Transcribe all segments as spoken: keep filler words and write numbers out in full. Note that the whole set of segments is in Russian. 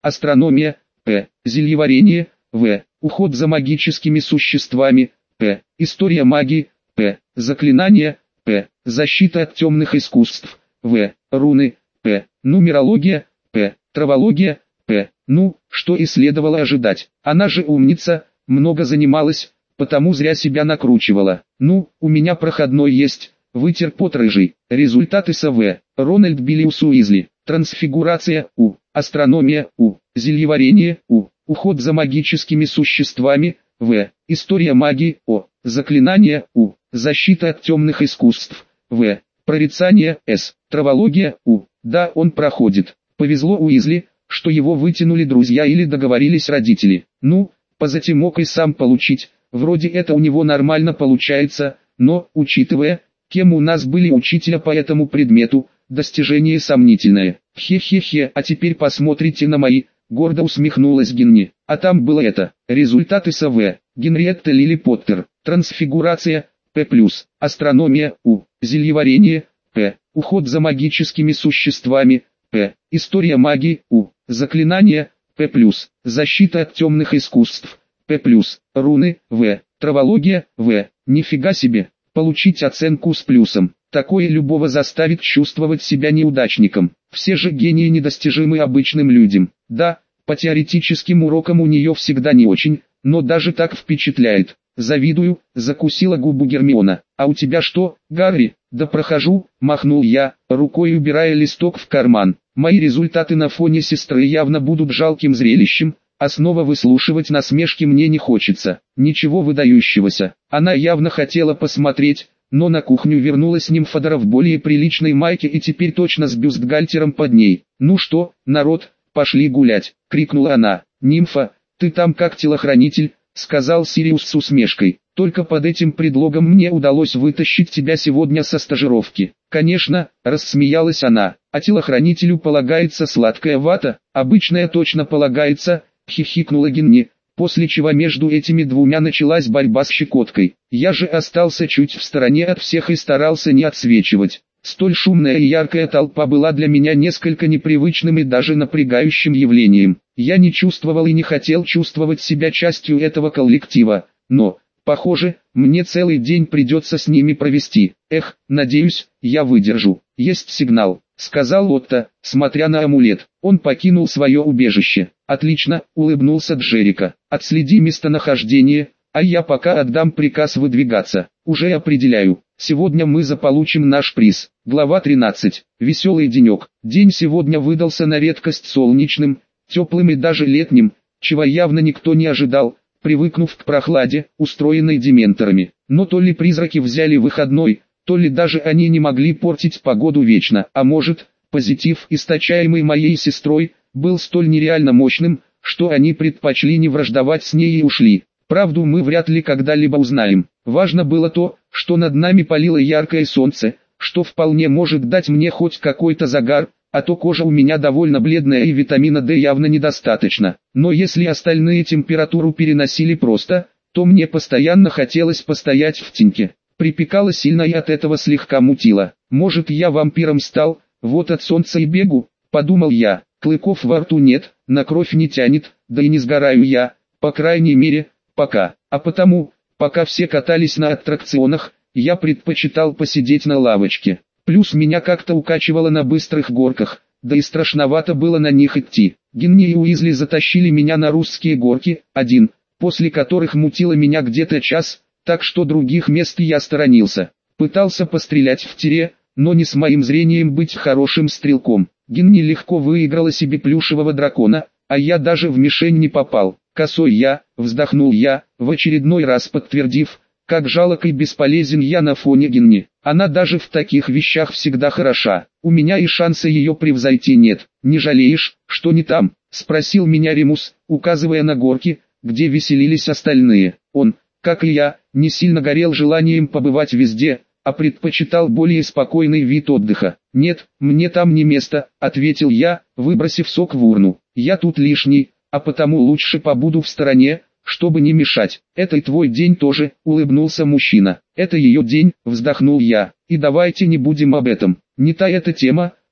Астрономия, п. Зельеварение, в. Уход за магическими существами, п. История магии, п. Заклинания, п. Защита от темных искусств, в. Руны, п. Нумерология, п. Травология, п. Ну, что и следовало ожидать. Она же умница, много занималась, потому зря себя накручивала. Ну, у меня проходной есть, вытер пот рыжий. Результаты СВ. Рональд Билиус Уизли. Трансфигурация, У. Астрономия, У. Зельеварение, У. Уход за магическими существами, В. История магии, О. Заклинания, У. Защита от темных искусств, В. Прорицание, С. Травология, У. Да, он проходит. Повезло Уизли, что его вытянули друзья или договорились родители. Ну, позатем мог и сам получить, вроде это у него нормально получается, но, учитывая, кем у нас были учителя по этому предмету, достижение сомнительное. Хе-хе-хе, а теперь посмотрите на мои, гордо усмехнулась Генни. А там было это, результаты СВ, Генриетта Лили Поттер, трансфигурация, П+, астрономия, У, зельеварение, П, уход за магическими существами, П, история магии, У, заклинания, П+, защита от темных искусств, П+, руны, В, травология, В, нифига себе, получить оценку с плюсом. Такое любого заставит чувствовать себя неудачником. Все же гении недостижимы обычным людям. Да, по теоретическим урокам у нее всегда не очень, но даже так впечатляет. Завидую, закусила губу Гермиона. А у тебя что, Гарри? Да прохожу, махнул я, рукой убирая листок в карман. Мои результаты на фоне сестры явно будут жалким зрелищем, а снова выслушивать насмешки мне не хочется. Ничего выдающегося. Она явно хотела посмотреть, но на кухню вернулась нимфодора в более приличной майке и теперь точно с бюстгальтером под ней. «Ну что, народ, пошли гулять!» — крикнула она. «Нимфа, ты там как телохранитель», — сказал Сириус с усмешкой. «Только под этим предлогом мне удалось вытащить тебя сегодня со стажировки». «Конечно», — рассмеялась она, — «а телохранителю полагается сладкая вата?» «Обычная точно полагается», — хихикнула Генни. После чего между этими двумя началась борьба с щекоткой. Я же остался чуть в стороне от всех и старался не отсвечивать. Столь шумная и яркая толпа была для меня несколько непривычным и даже напрягающим явлением. Я не чувствовал и не хотел чувствовать себя частью этого коллектива, но, похоже, мне целый день придется с ними провести. Эх, надеюсь, я выдержу. Есть сигнал, сказал Отто, смотря на амулет. Он покинул свое убежище. Отлично, улыбнулся Джерика. Отследи местонахождение, а я пока отдам приказ выдвигаться. Уже определяю. Сегодня мы заполучим наш приз. Глава тринадцать. Веселый денек. День сегодня выдался на редкость солнечным, теплым и даже летним, чего явно никто не ожидал, привыкнув к прохладе, устроенной дементорами. Но то ли призраки взяли выходной, то ли даже они не могли портить погоду вечно, а может, позитив, источаемый моей сестрой, был столь нереально мощным, что они предпочли не враждовать с ней и ушли. Правду мы вряд ли когда-либо узнаем. Важно было то, что над нами палило яркое солнце, что вполне может дать мне хоть какой-то загар, а то кожа у меня довольно бледная и витамина дэ явно недостаточно. Но если остальные температуру переносили просто, то мне постоянно хотелось постоять в теньке. Припекало сильно и от этого слегка мутило. Может, я вампиром стал, вот от солнца и бегу, подумал я. Клыков во рту нет, на кровь не тянет, да и не сгораю я, по крайней мере, пока. А потому, пока все катались на аттракционах, я предпочитал посидеть на лавочке. Плюс меня как-то укачивало на быстрых горках, да и страшновато было на них идти. Генни и Уизли затащили меня на русские горки, один, после которых мутило меня где-то час, так что других мест я сторонился. Пытался пострелять в тире, но не с моим зрением быть хорошим стрелком. Генни легко выиграла себе плюшевого дракона, а я даже в мишень не попал. Косой я, вздохнул я, в очередной раз подтвердив, как жалок и бесполезен я на фоне Генни. Она даже в таких вещах всегда хороша. У меня и шанса ее превзойти нет. Не жалеешь, что не там? Спросил меня Ремус, указывая на горки, где веселились остальные. Он, как и я, не сильно горел желанием побывать везде, а предпочитал более спокойный вид отдыха. «Нет, мне там не место», — ответил я, выбросив сок в урну. «Я тут лишний, а потому лучше побуду в стороне, чтобы не мешать». «Это и твой день тоже», — улыбнулся мужчина. «Это ее день», — вздохнул я. «И давайте не будем об этом. Не та эта тема»,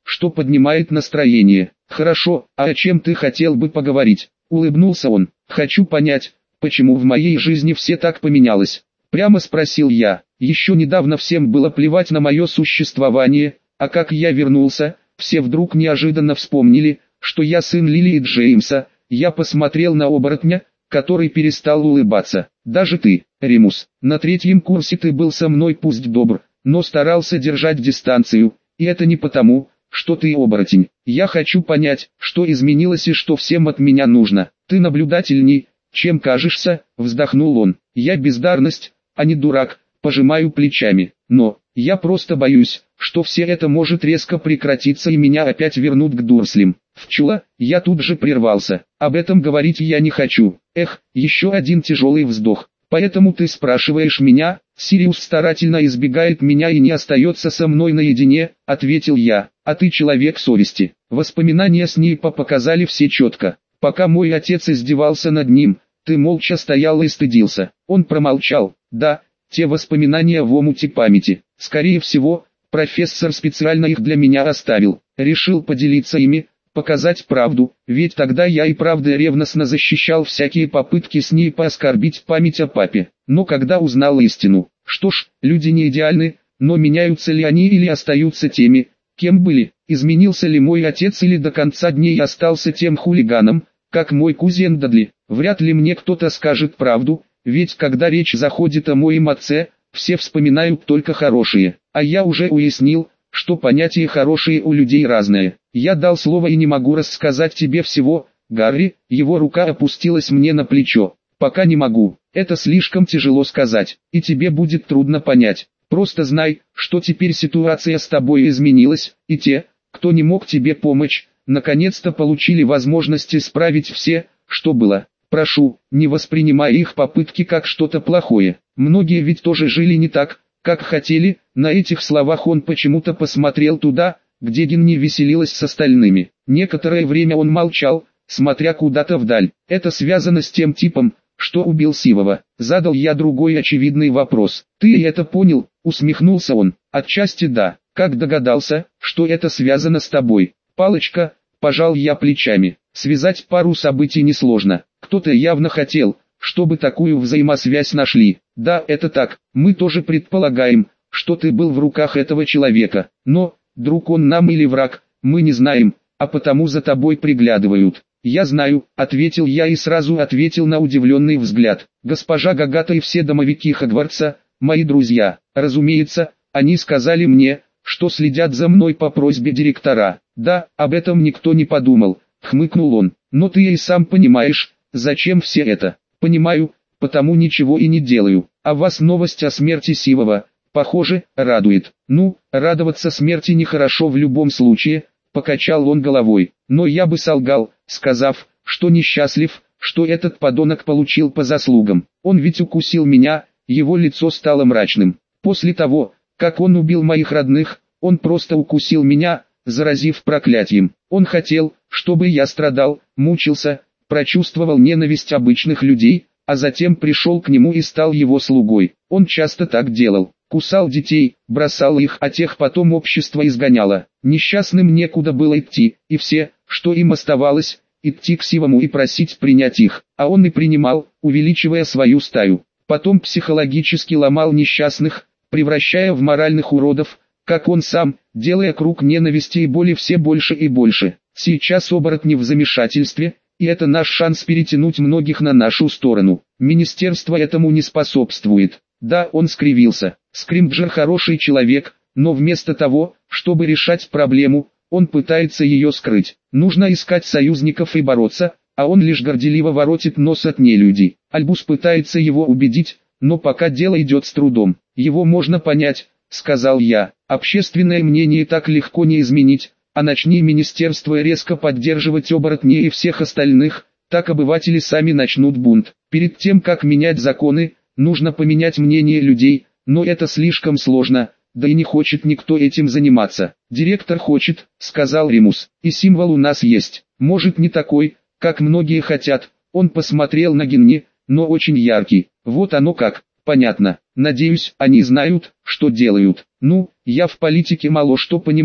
что поднимает настроение. Хорошо, а о чем ты хотел бы поговорить? Улыбнулся он. Хочу понять, почему в моей жизни все так поменялось. Прямо спросил я. Еще недавно всем было плевать на мое существование, а как я вернулся, все вдруг неожиданно вспомнили, что я сын Лили и Джеймса. Я посмотрел на оборотня, который перестал улыбаться. Даже ты, Ремус, на третьем курсе ты был со мной пусть добр, но старался держать дистанцию, и это не потому, что ты оборотень. Я хочу понять, что изменилось и что всем от меня нужно. Ты наблюдательней, чем кажешься, вздохнул он. Я бездарность, а не дурак, пожимаю плечами. Но, я просто боюсь, что все это может резко прекратиться и меня опять вернут к Дурслям. Вчула, я тут же прервался. Об этом говорить я не хочу. Эх, еще один тяжелый вздох. Поэтому ты спрашиваешь меня? Сириус старательно избегает меня и не остается со мной наедине, ответил я. А ты человек совести. Воспоминания Снейпа показали все четко. Пока мой отец издевался над ним, ты молча стоял и стыдился. Он промолчал. Да, те воспоминания в омуте памяти. Скорее всего, профессор специально их для меня оставил. Решил поделиться ими, показать правду, ведь тогда я и правда ревностно защищал всякие попытки Снейпа оскорбить память о папе. Но когда узнал истину, что ж, люди не идеальны, но меняются ли они или остаются теми, кем были? Изменился ли мой отец или до конца дней остался тем хулиганом, как мой кузен Дадли? Вряд ли мне кто-то скажет правду, ведь когда речь заходит о моем отце, все вспоминают только хорошие, а я уже уяснил, что понятие «хорошие» у людей разное. Я дал слово и не могу рассказать тебе всего, Гарри, его рука опустилась мне на плечо. Пока не могу, это слишком тяжело сказать, и тебе будет трудно понять. Просто знай, что теперь ситуация с тобой изменилась, и те, кто не мог тебе помочь, наконец-то получили возможность исправить все, что было. Прошу, не воспринимай их попытки как что-то плохое. Многие ведь тоже жили не так, как хотели. На этих словах он почему-то посмотрел туда, где Генни веселилась с остальными. Некоторое время он молчал, смотря куда-то вдаль. Это связано с тем типом, что убил Сивова. Задал я другой очевидный вопрос. Ты это понял? Усмехнулся он. Отчасти да. Как догадался, что это связано с тобой? Палочка, пожал я плечами. Связать пару событий несложно. Кто-то явно хотел, чтобы такую взаимосвязь нашли. Да, это так. Мы тоже предполагаем, что ты был в руках этого человека. Но, друг он нам или враг, мы не знаем, а потому за тобой приглядывают. Я знаю, ответил я и сразу ответил на удивленный взгляд. Госпожа Гагата и все домовики Хогвартса, мои друзья. Разумеется, они сказали мне, что следят за мной по просьбе директора. Да, об этом никто не подумал, хмыкнул он. Но ты и сам понимаешь, зачем все это. Понимаю, потому ничего и не делаю. А вас новость о смерти Сивова, похоже, радует. Ну, радоваться смерти нехорошо в любом случае, покачал он головой. Но я бы солгал, сказав, что несчастлив, что этот подонок получил по заслугам. Он ведь укусил меня, его лицо стало мрачным. После того, как он убил моих родных, он просто укусил меня, заразив проклятием. Он хотел, чтобы я страдал, мучился, прочувствовал ненависть обычных людей, а затем пришел к нему и стал его слугой. Он часто так делал. Кусал детей, бросал их, а тех потом общество изгоняло. Несчастным некуда было идти, и все, что им оставалось, идти к Сивому и просить принять их. А он и принимал, увеличивая свою стаю. Потом психологически ломал несчастных, превращая в моральных уродов, как он сам, делая круг ненависти и боли все больше и больше. Сейчас оборотни в замешательстве, и это наш шанс перетянуть многих на нашу сторону. Министерство этому не способствует. Да, он скривился. Скримджер хороший человек, но вместо того, чтобы решать проблему, он пытается ее скрыть. Нужно искать союзников и бороться, а он лишь горделиво воротит нос от нелюдей. Альбус пытается его убедить, но пока дело идет с трудом. Его можно понять, сказал я. Общественное мнение так легко не изменить, а начни министерство резко поддерживать оборотней и всех остальных, так обыватели сами начнут бунт. Перед тем как менять законы, нужно поменять мнение людей, но это слишком сложно, да и не хочет никто этим заниматься. Директор хочет, сказал Ремус, и символ у нас есть. Может не такой, как многие хотят. Он посмотрел на Генни, но очень яркий. Вот оно как, понятно. Надеюсь, они знают, что делают. Ну, я в политике мало что понимаю,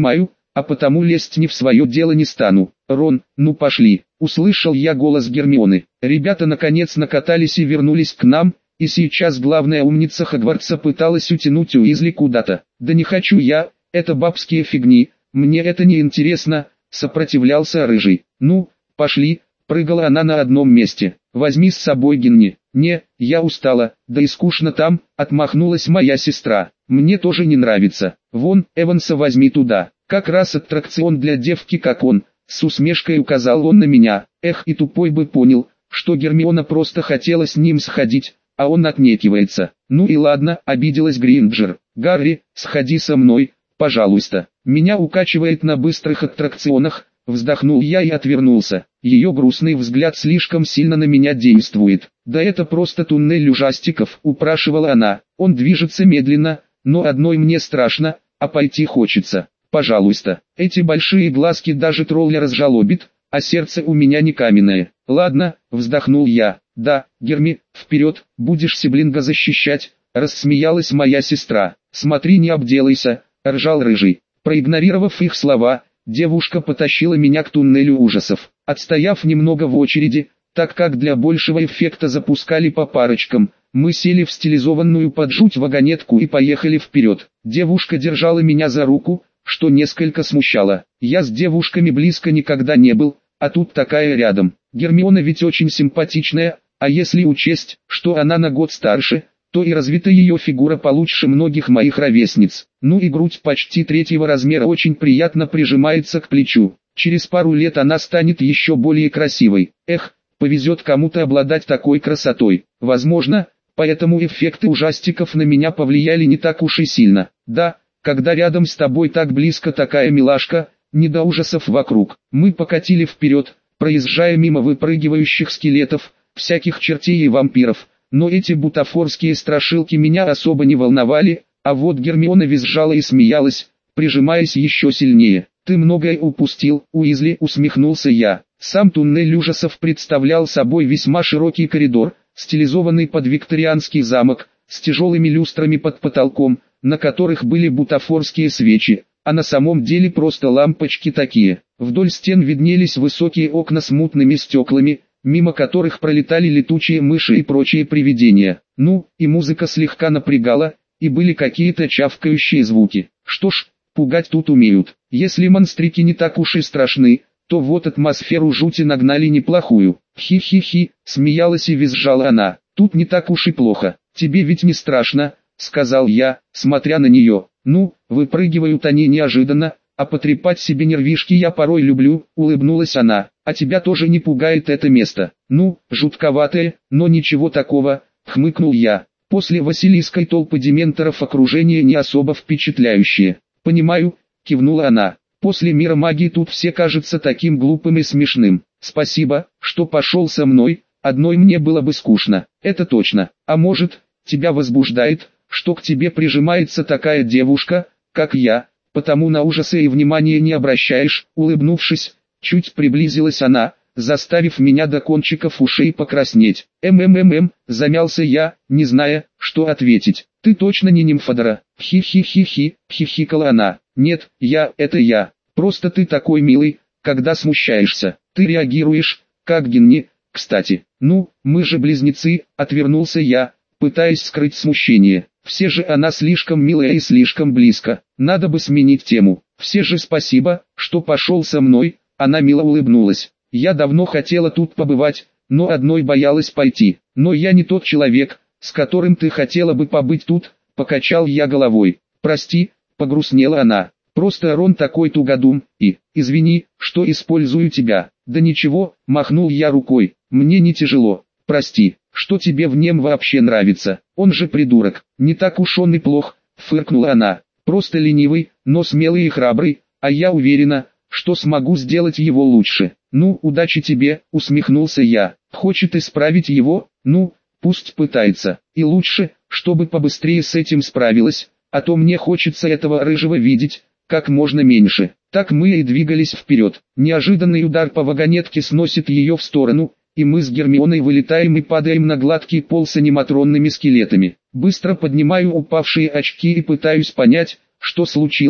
а потому лезть не в свое дело не стану. Рон, ну пошли, услышал я голос Гермионы. Ребята наконец накатались и вернулись к нам, и сейчас главная умница Хогвартса пыталась утянуть Уизли куда-то. Да не хочу я, это бабские фигни, мне это не интересно, сопротивлялся Рыжий. Ну, пошли, прыгала она на одном месте. Возьми с собой Гинни. Не, я устала, да и скучно там, отмахнулась моя сестра. Мне тоже не нравится. Вон, Эванса возьми туда. Как раз аттракцион для девки как он. С усмешкой указал он на меня. Эх, и тупой бы понял, что Гермиона просто хотела с ним сходить, а он отнекивается. Ну и ладно, обиделась Гринджер. Гарри, сходи со мной, пожалуйста. Меня укачивает на быстрых аттракционах. Вздохнул я и отвернулся. Ее грустный взгляд слишком сильно на меня действует. Да это просто туннель ужастиков, упрашивала она. Он движется медленно, но одной мне страшно, а пойти хочется. Пожалуйста. Эти большие глазки даже тролля разжалобит, а сердце у меня не каменное. Ладно, вздохнул я. Да, Герми, вперед, будешь сиблинга защищать, рассмеялась моя сестра. Смотри, не обделайся, ржал Рыжий. Проигнорировав их слова, девушка потащила меня к туннелю ужасов. Отстояв немного в очереди, так как для большего эффекта запускали по парочкам, мы сели в стилизованную под жуть вагонетку и поехали вперед. Девушка держала меня за руку, что несколько смущало. Я с девушками близко никогда не был, а тут такая рядом. Гермиона ведь очень симпатичная, а если учесть, что она на год старше, то и развита ее фигура получше многих моих ровесниц. Ну и грудь почти третьего размера очень приятно прижимается к плечу. Через пару лет она станет еще более красивой. Эх, повезет кому-то обладать такой красотой. Возможно, поэтому эффекты ужастиков на меня повлияли не так уж и сильно. Да, когда рядом с тобой так близко такая милашка, не до ужасов вокруг. Мы покатили вперед, проезжая мимо выпрыгивающих скелетов, всяких чертей и вампиров. Но эти бутафорские страшилки меня особо не волновали, а вот Гермиона визжала и смеялась, прижимаясь еще сильнее. «Ты многое упустил, Уизли», усмехнулся я. Сам туннель ужасов представлял собой весьма широкий коридор, стилизованный под викторианский замок, с тяжелыми люстрами под потолком, на которых были бутафорские свечи, а на самом деле просто лампочки такие. Вдоль стен виднелись высокие окна с мутными стеклами, мимо которых пролетали летучие мыши и прочие привидения. Ну, и музыка слегка напрягала, и были какие-то чавкающие звуки. Что ж, пугать тут умеют. Если монстрики не так уж и страшны, то вот атмосферу жути нагнали неплохую. Хи-хи-хи, смеялась и визжала она. Тут не так уж и плохо. Тебе ведь не страшно, сказал я, смотря на нее. Ну, выпрыгивают они неожиданно, а потрепать себе нервишки я порой люблю, улыбнулась она. А тебя тоже не пугает это место? Ну, жутковатое, но ничего такого, хмыкнул я. После Василийской толпы дементоров окружение не особо впечатляющее. Понимаю, кивнула она. После мира магии тут все кажется таким глупым и смешным. Спасибо, что пошел со мной, одной мне было бы скучно. Это точно. А может, тебя возбуждает, что к тебе прижимается такая девушка, как я, потому на ужасы и внимания не обращаешь, улыбнувшись. Чуть приблизилась она, заставив меня до кончиков ушей покраснеть. «М-м-м-м», замялся я, не зная, что ответить. «Ты точно не нимфодора?» «Хи-хи-хи-хи», хихикала она. «Нет, я, это я. Просто ты такой милый, когда смущаешься. Ты реагируешь, как Гинни, кстати». «Ну, мы же близнецы», отвернулся я, пытаясь скрыть смущение. «Все же она слишком милая и слишком близко. Надо бы сменить тему. Все же спасибо, что пошел со мной». Она мило улыбнулась. «Я давно хотела тут побывать, но одной боялась пойти. Но я не тот человек, с которым ты хотела бы побыть тут», покачал я головой. «Прости», погрустнела она. «Просто Рон такой тугодум, и, извини, что использую тебя». «Да ничего», махнул я рукой, «мне не тяжело. Прости, что тебе в нем вообще нравится? Он же придурок». «Не так уж он и плох», фыркнула она. «Просто ленивый, но смелый и храбрый, а я уверена, что смогу сделать его лучше». «Ну, удачи тебе», усмехнулся я. «Хочет исправить его? Ну, пусть пытается. И лучше, чтобы побыстрее с этим справилась, а то мне хочется этого рыжего видеть как можно меньше». Так мы и двигались вперед. Неожиданный удар по вагонетке сносит ее в сторону, и мы с Гермионой вылетаем и падаем на гладкий пол с аниматронными скелетами. Быстро поднимаю упавшие очки и пытаюсь понять, что случилось.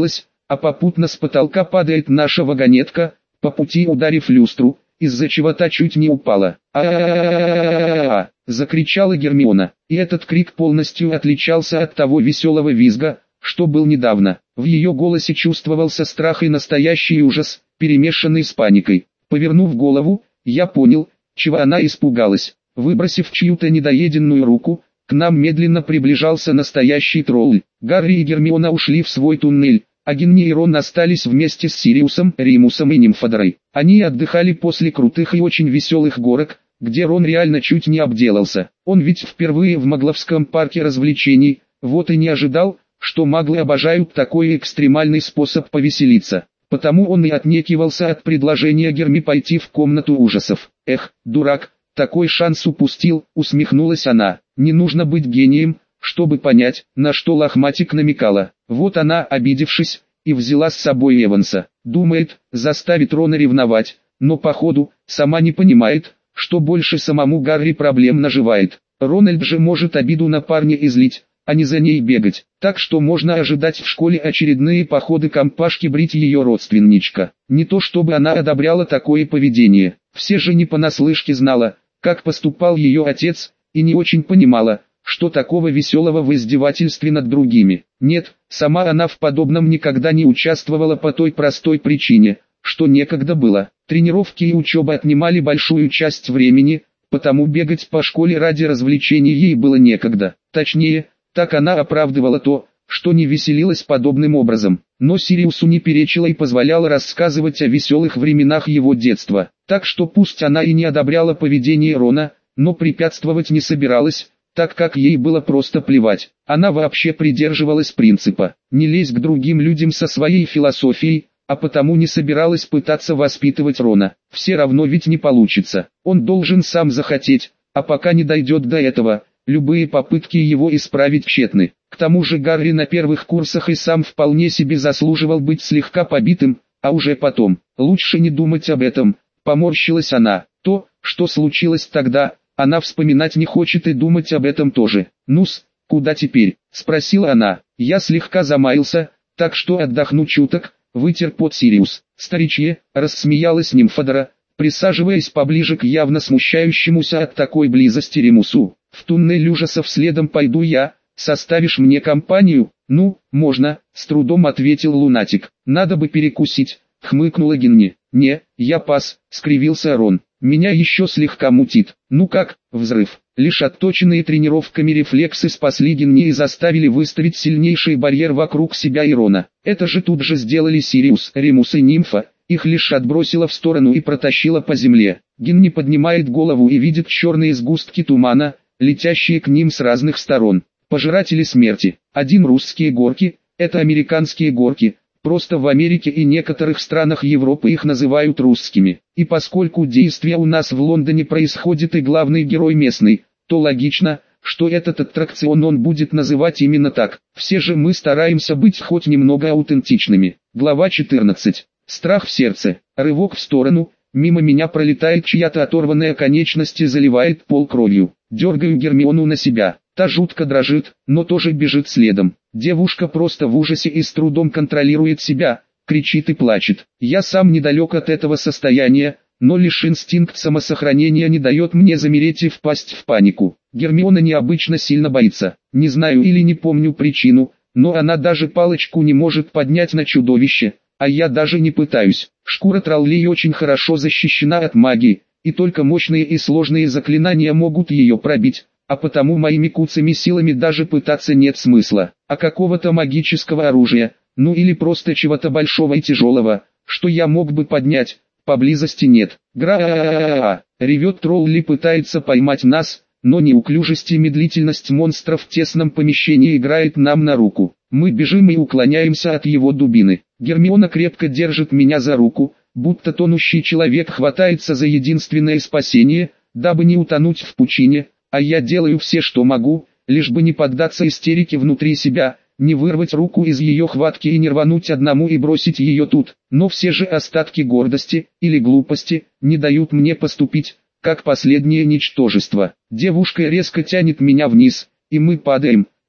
а попутно с потолка падает наша вагонетка, по пути ударив люстру, из-за чего та чуть не упала. «А-а-а-а-а-а-а!» — закричала Гермиона, и этот крик полностью отличался от того веселого визга, что был недавно. В ее голосе чувствовался страх и настоящий ужас, перемешанный с паникой. Повернув голову, я понял, чего она испугалась. Выбросив чью-то недоеденную руку, к нам медленно приближался настоящий тролль. Гарри и Гермиона ушли в свой туннель, а Гинни и Рон остались вместе с Сириусом, Римусом и Нимфодорой. Они отдыхали после крутых и очень веселых горок, где Рон реально чуть не обделался. Он ведь впервые в Магловском парке развлечений, вот и не ожидал, что маглы обожают такой экстремальный способ повеселиться. Потому он и отнекивался от предложения Герми пойти в комнату ужасов. «Эх, дурак, такой шанс упустил», — усмехнулась она. «Не нужно быть гением, чтобы понять, на что Лохматик намекала». Вот она, обидевшись, и взяла с собой Эванса. Думает, заставит Рона ревновать, но походу, сама не понимает, что больше самому Гарри проблем наживает. Рональд же может обиду на парня излить, а не за ней бегать. Так что можно ожидать в школе очередные походы компашки брить ее родственничка. Не то чтобы она одобряла такое поведение. Все же не понаслышке знала, как поступал ее отец, и не очень понимала, что такого веселого в издевательстве над другими. Нет, сама она в подобном никогда не участвовала по той простой причине, что некогда было. Тренировки и учеба отнимали большую часть времени, потому бегать по школе ради развлечений ей было некогда. Точнее, так она оправдывала то, что не веселилась подобным образом. Но Сириусу не перечила и позволяла рассказывать о веселых временах его детства. Так что пусть она и не одобряла поведение Рона, но препятствовать не собиралась, так как ей было просто плевать. Она вообще придерживалась принципа «не лезь к другим людям со своей философией», а потому не собиралась пытаться воспитывать Рона. Все равно ведь не получится. Он должен сам захотеть, а пока не дойдет до этого, любые попытки его исправить тщетны. К тому же Гарри на первых курсах и сам вполне себе заслуживал быть слегка побитым, а уже потом, лучше не думать об этом, поморщилась она. То, что случилось тогда, она вспоминать не хочет и думать об этом тоже. «Ну-с, куда теперь?» — спросила она. Я слегка замаялся, так что отдохну чуток, вытер пот Сириус. «Старичье», — рассмеялась Нимфодора, присаживаясь поближе к явно смущающемуся от такой близости Римусу. «В туннель ужасов следом пойду я, составишь мне компанию?» «Ну, можно», — с трудом ответил лунатик. «Надо бы перекусить», — хмыкнула Гинни. «Не, я пас», — скривился Рон. «Меня еще слегка мутит». «Ну как, взрыв?» Лишь отточенные тренировками рефлексы спасли Гинни и заставили выставить сильнейший барьер вокруг себя и Рона. Это же тут же сделали Сириус, Римус и Нимфа. Их лишь отбросило в сторону и протащило по земле. Гинни поднимает голову и видит черные сгустки тумана, летящие к ним с разных сторон. Пожиратели смерти. Один русские горки, это американские горки. Просто в Америке и некоторых странах Европы их называют русскими. И поскольку действие у нас в Лондоне происходит и главный герой местный, то логично, что этот аттракцион он будет называть именно так. Все же мы стараемся быть хоть немного аутентичными. Глава четырнадцать. Страх в сердце. Рывок в сторону. Мимо меня пролетает чья-то оторванная конечность и заливает пол кровью. Дергаю Гермиону на себя. Та жутко дрожит, но тоже бежит следом. Девушка просто в ужасе и с трудом контролирует себя, кричит и плачет. Я сам недалек от этого состояния, но лишь инстинкт самосохранения не дает мне замереть и впасть в панику. Гермиона необычно сильно боится. Не знаю или не помню причину, но она даже палочку не может поднять на чудовище, а я даже не пытаюсь. Шкура троллей очень хорошо защищена от магии, и только мощные и сложные заклинания могут ее пробить. А потому моими куцами силами даже пытаться нет смысла. А какого-то магического оружия, ну или просто чего-то большого и тяжелого, что я мог бы поднять, поблизости нет. Гра-а-а-а-а, ревет тролли, пытается поймать нас, но неуклюжесть и медлительность монстра в тесном помещении играет нам на руку. Мы бежим и уклоняемся от его дубины. Гермиона крепко держит меня за руку, будто тонущий человек хватается за единственное спасение, дабы не утонуть в пучине. А я делаю все, что могу, лишь бы не поддаться истерике внутри себя, не вырвать руку из ее хватки и не рвануть одному и бросить ее тут. Но все же остатки гордости, или глупости, не дают мне поступить, как последнее ничтожество. Девушка резко тянет меня вниз, и мы падаем,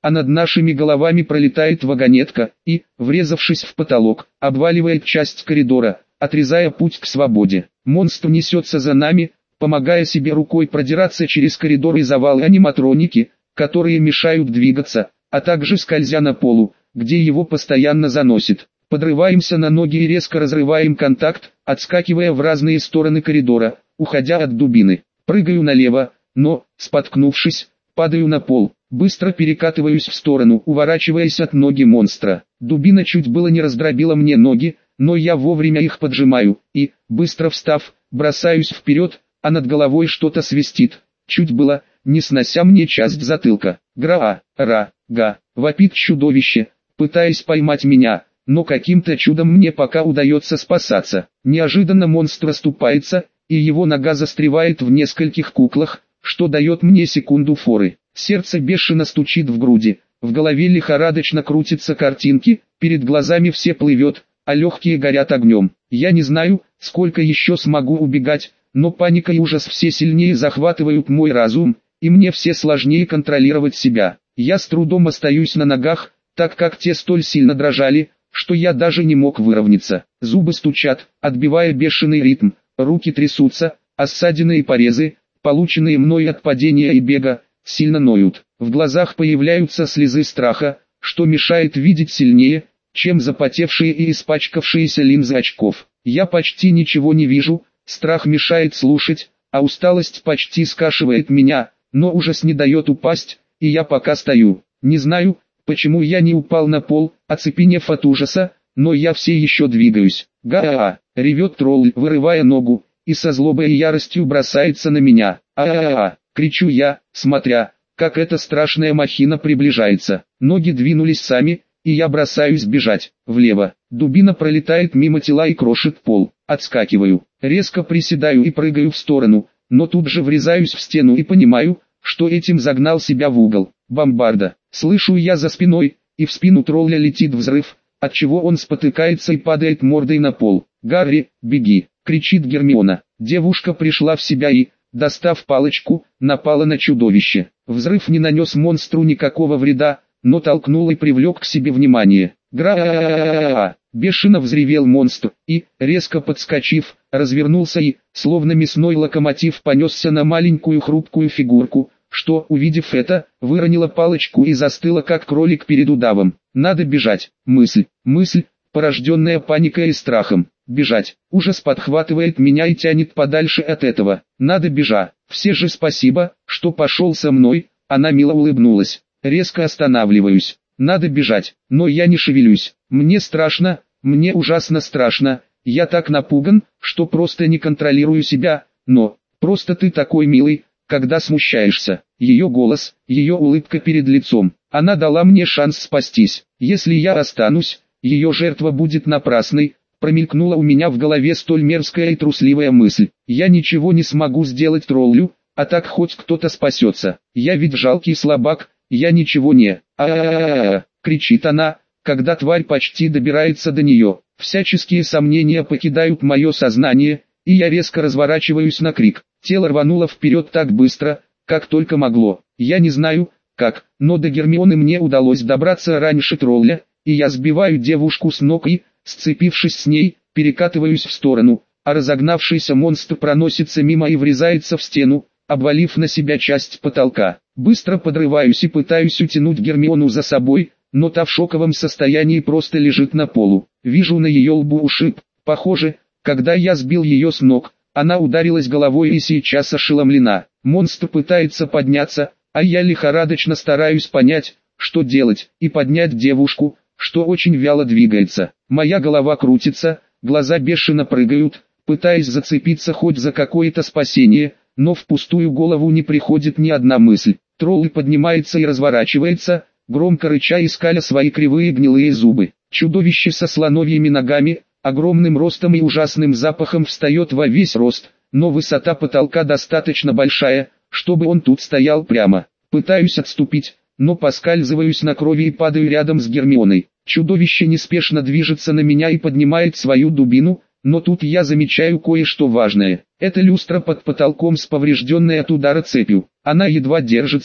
а над нашими головами пролетает вагонетка и, врезавшись в потолок, обваливает часть коридора, отрезая путь к свободе. Монстр несется за нами, помогая себе рукой продираться через коридор и завалы аниматроники, которые мешают двигаться, а также скользя на полу, где его постоянно заносит. Подрываемся на ноги и резко разрываем контакт, отскакивая в разные стороны коридора, уходя от дубины. Прыгаю налево, но, споткнувшись, падаю на пол. Быстро перекатываюсь в сторону, уворачиваясь от ноги монстра. Дубина чуть было не раздробила мне ноги, но я вовремя их поджимаю, и, быстро встав, бросаюсь вперед, а над головой что-то свистит. Чуть было, не снося мне часть затылка. Гра, ра, га, вопит чудовище, пытаясь поймать меня, но каким-то чудом мне пока удается спасаться. Неожиданно монстр оступается, и его нога застревает в нескольких куклах, что дает мне секунду форы. Сердце бешено стучит в груди, в голове лихорадочно крутятся картинки, перед глазами все плывет, а легкие горят огнем. Я не знаю, сколько еще смогу убегать, но паника и ужас все сильнее захватывают мой разум, и мне все сложнее контролировать себя. Я с трудом остаюсь на ногах, так как те столь сильно дрожали, что я даже не мог выровняться. Зубы стучат, отбивая бешеный ритм, руки трясутся, а ссадины и порезы, полученные мной от падения и бега, сильно ноют. В глазах появляются слезы страха, что мешает видеть сильнее, чем запотевшие и испачкавшиеся линзы очков. Я почти ничего не вижу, страх мешает слушать, а усталость почти скашивает меня, но ужас не дает упасть, и я пока стою. Не знаю, почему я не упал на пол, оцепенев от ужаса, но я все еще двигаюсь. Га-а-а, ревет тролль, вырывая ногу, и со злобой и яростью бросается на меня. А-а-а, кричу я, смотря, как эта страшная махина приближается. Ноги двинулись сами, и я бросаюсь бежать. Влево. Дубина пролетает мимо тела и крошит пол. Отскакиваю. Резко приседаю и прыгаю в сторону, но тут же врезаюсь в стену и понимаю, что этим загнал себя в угол. Бомбарда. Слышу я за спиной, и в спину тролля летит взрыв, отчего он спотыкается и падает мордой на пол. «Гарри, беги!» — кричит Гермиона. Девушка пришла в себя и, достав палочку, напала на чудовище. Взрыв не нанес монстру никакого вреда, но толкнул и привлек к себе внимание. Гра-а-а-а-а-а! Бешено взревел монстр, и, резко подскочив, развернулся и, словно мясной локомотив, понесся на маленькую хрупкую фигурку, что, увидев это, выронила палочку и застыла как кролик перед удавом. Надо бежать. Мысль, мысль, порожденная паникой и страхом. Бежать. Ужас подхватывает меня и тянет подальше от этого. Надо бежать. Все же спасибо, что пошел со мной. Она мило улыбнулась. Резко останавливаюсь. Надо бежать, но я не шевелюсь. Мне страшно, мне ужасно страшно. Я так напуган, что просто не контролирую себя, но, просто ты такой милый, когда смущаешься. Ее голос, ее улыбка перед лицом. Она дала мне шанс спастись. Если я останусь, ее жертва будет напрасной. Промелькнула у меня в голове столь мерзкая и трусливая мысль. Я ничего не смогу сделать троллю, а так хоть кто-то спасется. Я ведь жалкий слабак, я ничего не... А-а-а-а-а, кричит она, когда тварь почти добирается до нее. Всяческие сомнения покидают мое сознание, и я резко разворачиваюсь на крик. Тело рвануло вперед так быстро, как только могло. Я не знаю, как, но до Гермионы мне удалось добраться раньше тролля, и я сбиваю девушку с ног и, сцепившись с ней, перекатываюсь в сторону, а разогнавшийся монстр проносится мимо и врезается в стену, обвалив на себя часть потолка. Быстро подрываюсь и пытаюсь утянуть Гермиону за собой, но та в шоковом состоянии просто лежит на полу. Вижу на ее лбу ушиб. Похоже, когда я сбил ее с ног, она ударилась головой и сейчас ошеломлена. Монстр пытается подняться, а я лихорадочно стараюсь понять, что делать, и поднять девушку, что очень вяло двигается. Моя голова крутится, глаза бешено прыгают, пытаясь зацепиться хоть за какое-то спасение, но в пустую голову не приходит ни одна мысль. Тролль поднимается и разворачивается, громко рыча и скаля свои кривые гнилые зубы. Чудовище со слоновьими ногами, огромным ростом и ужасным запахом встает во весь рост, но высота потолка достаточно большая, чтобы он тут стоял прямо. Пытаюсь отступить, но поскальзываюсь на крови и падаю рядом с Гермионой. Чудовище неспешно движется на меня и поднимает свою дубину, но тут я замечаю кое-что важное. Это люстра под потолком с поврежденной от удара цепью. Она едва держится,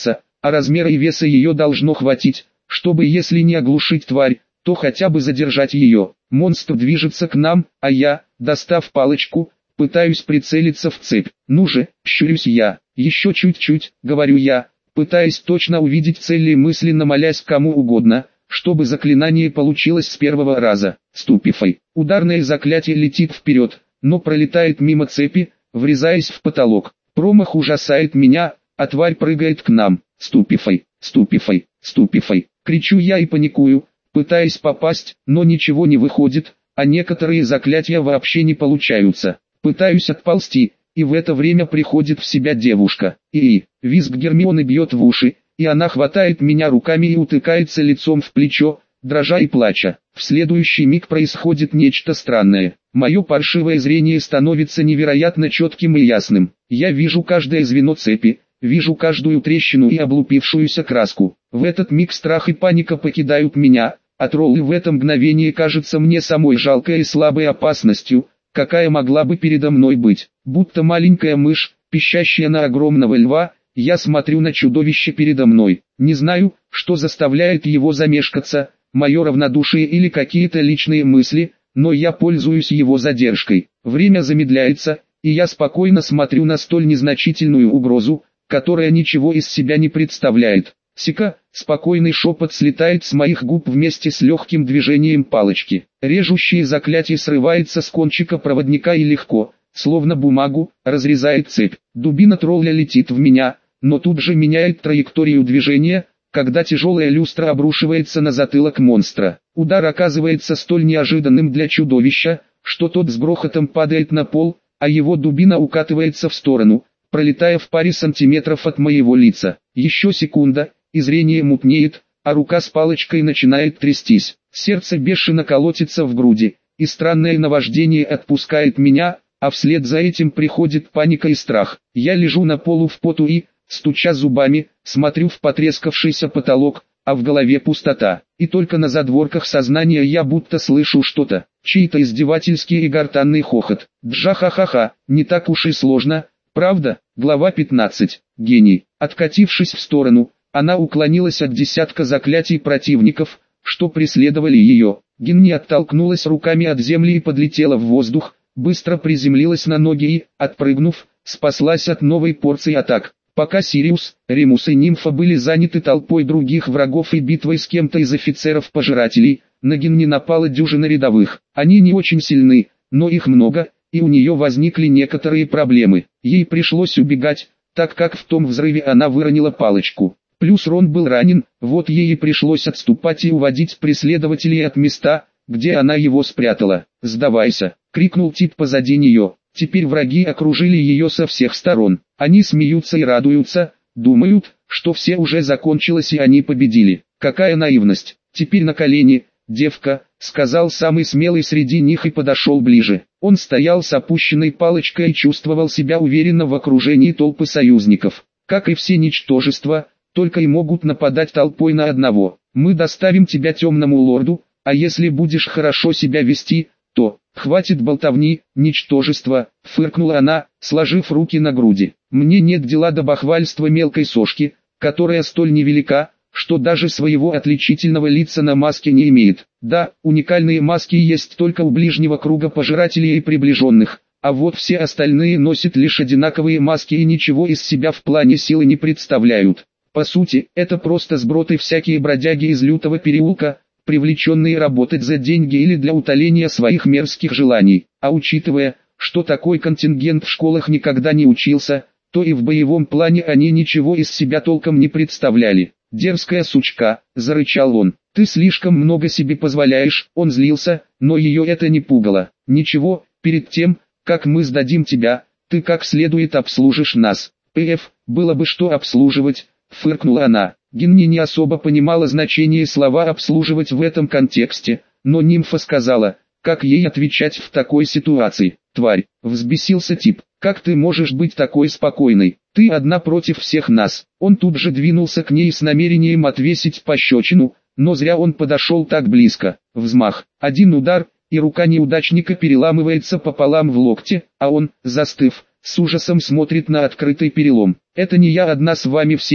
а размера и веса ее должно хватить, чтобы если не оглушить тварь, то хотя бы задержать ее. Монстр движется к нам, а я, достав палочку, пытаюсь прицелиться в цепь. Ну же, щурюсь я, еще чуть-чуть, говорю я, пытаясь точно увидеть цель и мысленно молясь кому угодно, чтобы заклинание получилось с первого раза. Ступифай. Ударное заклятие летит вперед, но пролетает мимо цепи, врезаясь в потолок. Промах ужасает меня, а тварь прыгает к нам. Ступифай, ступифай, ступифай. Кричу я и паникую, пытаясь попасть, но ничего не выходит, а некоторые заклятия вообще не получаются. Пытаюсь отползти, и в это время приходит в себя девушка. И, визг Гермионы бьет в уши, и она хватает меня руками и утыкается лицом в плечо, дрожа и плача. В следующий миг происходит нечто странное. Мое паршивое зрение становится невероятно четким и ясным. Я вижу каждое звено цепи, вижу каждую трещину и облупившуюся краску. В этот миг страх и паника покидают меня, а троллы в это мгновение кажется мне самой жалкой и слабой опасностью, какая могла бы передо мной быть. Будто маленькая мышь, пищащая на огромного льва, я смотрю на чудовище передо мной. Не знаю, что заставляет его замешкаться, мое равнодушие или какие-то личные мысли, но я пользуюсь его задержкой. Время замедляется, и я спокойно смотрю на столь незначительную угрозу, которая ничего из себя не представляет. Сика, спокойный шепот слетает с моих губ вместе с легким движением палочки. Режущее заклятие срывается с кончика проводника и легко, словно бумагу, разрезает цепь. Дубина тролля летит в меня, но тут же меняет траекторию движения, когда тяжелая люстра обрушивается на затылок монстра. Удар оказывается столь неожиданным для чудовища, что тот с грохотом падает на пол, а его дубина укатывается в сторону, пролетая в паре сантиметров от моего лица. Еще секунда, и зрение мутнеет, а рука с палочкой начинает трястись. Сердце бешено колотится в груди, и странное наваждение отпускает меня, а вслед за этим приходит паника и страх. Я лежу на полу в поту и, стуча зубами, смотрю в потрескавшийся потолок, а в голове пустота. И только на задворках сознания я будто слышу что-то, чей-то издевательский и гортанный хохот. Джа-ха-ха-ха, не так уж и сложно, правда? Глава пятнадцать. Гений. Откатившись в сторону, она уклонилась от десятка заклятий противников, что преследовали ее. Генни оттолкнулась руками от земли и подлетела в воздух, быстро приземлилась на ноги и, отпрыгнув, спаслась от новой порции атак. Пока Сириус, Ремус и Нимфа были заняты толпой других врагов и битвой с кем-то из офицеров-пожирателей, на Генни напала дюжина рядовых. Они не очень сильны, но их много, и у нее возникли некоторые проблемы. Ей пришлось убегать, так как в том взрыве она выронила палочку. Плюс Рон был ранен, вот ей и пришлось отступать и уводить преследователей от места, где она его спрятала. «Сдавайся!» — крикнул тип позади нее. Теперь враги окружили ее со всех сторон. Они смеются и радуются, думают, что все уже закончилось и они победили. Какая наивность! Теперь на колени, девка, сказал самый смелый среди них и подошел ближе. Он стоял с опущенной палочкой и чувствовал себя уверенно в окружении толпы союзников. Как и все ничтожества, только и могут нападать толпой на одного. Мы доставим тебя темному лорду, а если будешь хорошо себя вести, то... «Хватит болтовни, ничтожество», — фыркнула она, сложив руки на груди. «Мне нет дела до бахвальства мелкой сошки, которая столь невелика, что даже своего отличительного лица на маске не имеет. Да, уникальные маски есть только у ближнего круга пожирателей и приближенных, а вот все остальные носят лишь одинаковые маски и ничего из себя в плане силы не представляют. По сути, это просто сброты всякие бродяги из лютого переулка, привлеченные работать за деньги или для утоления своих мерзких желаний. А учитывая, что такой контингент в школах никогда не учился, то и в боевом плане они ничего из себя толком не представляли. «Дерзкая сучка», — зарычал он, — «ты слишком много себе позволяешь». Он злился, но ее это не пугало. «Ничего, перед тем, как мы сдадим тебя, ты как следует обслужишь нас». «Пф, было бы что обслуживать», — фыркнула она. Генни не особо понимала значение слова «обслуживать» в этом контексте, но нимфа сказала, как ей отвечать в такой ситуации. «Тварь», — взбесился тип, — «как ты можешь быть такой спокойной? Ты одна против всех нас». Он тут же двинулся к ней с намерением отвесить пощечину, но зря он подошел так близко. Взмах, один удар, и рука неудачника переламывается пополам в локте, а он, застыв, с ужасом смотрит на открытый перелом. «Это не я одна с вами всеми»,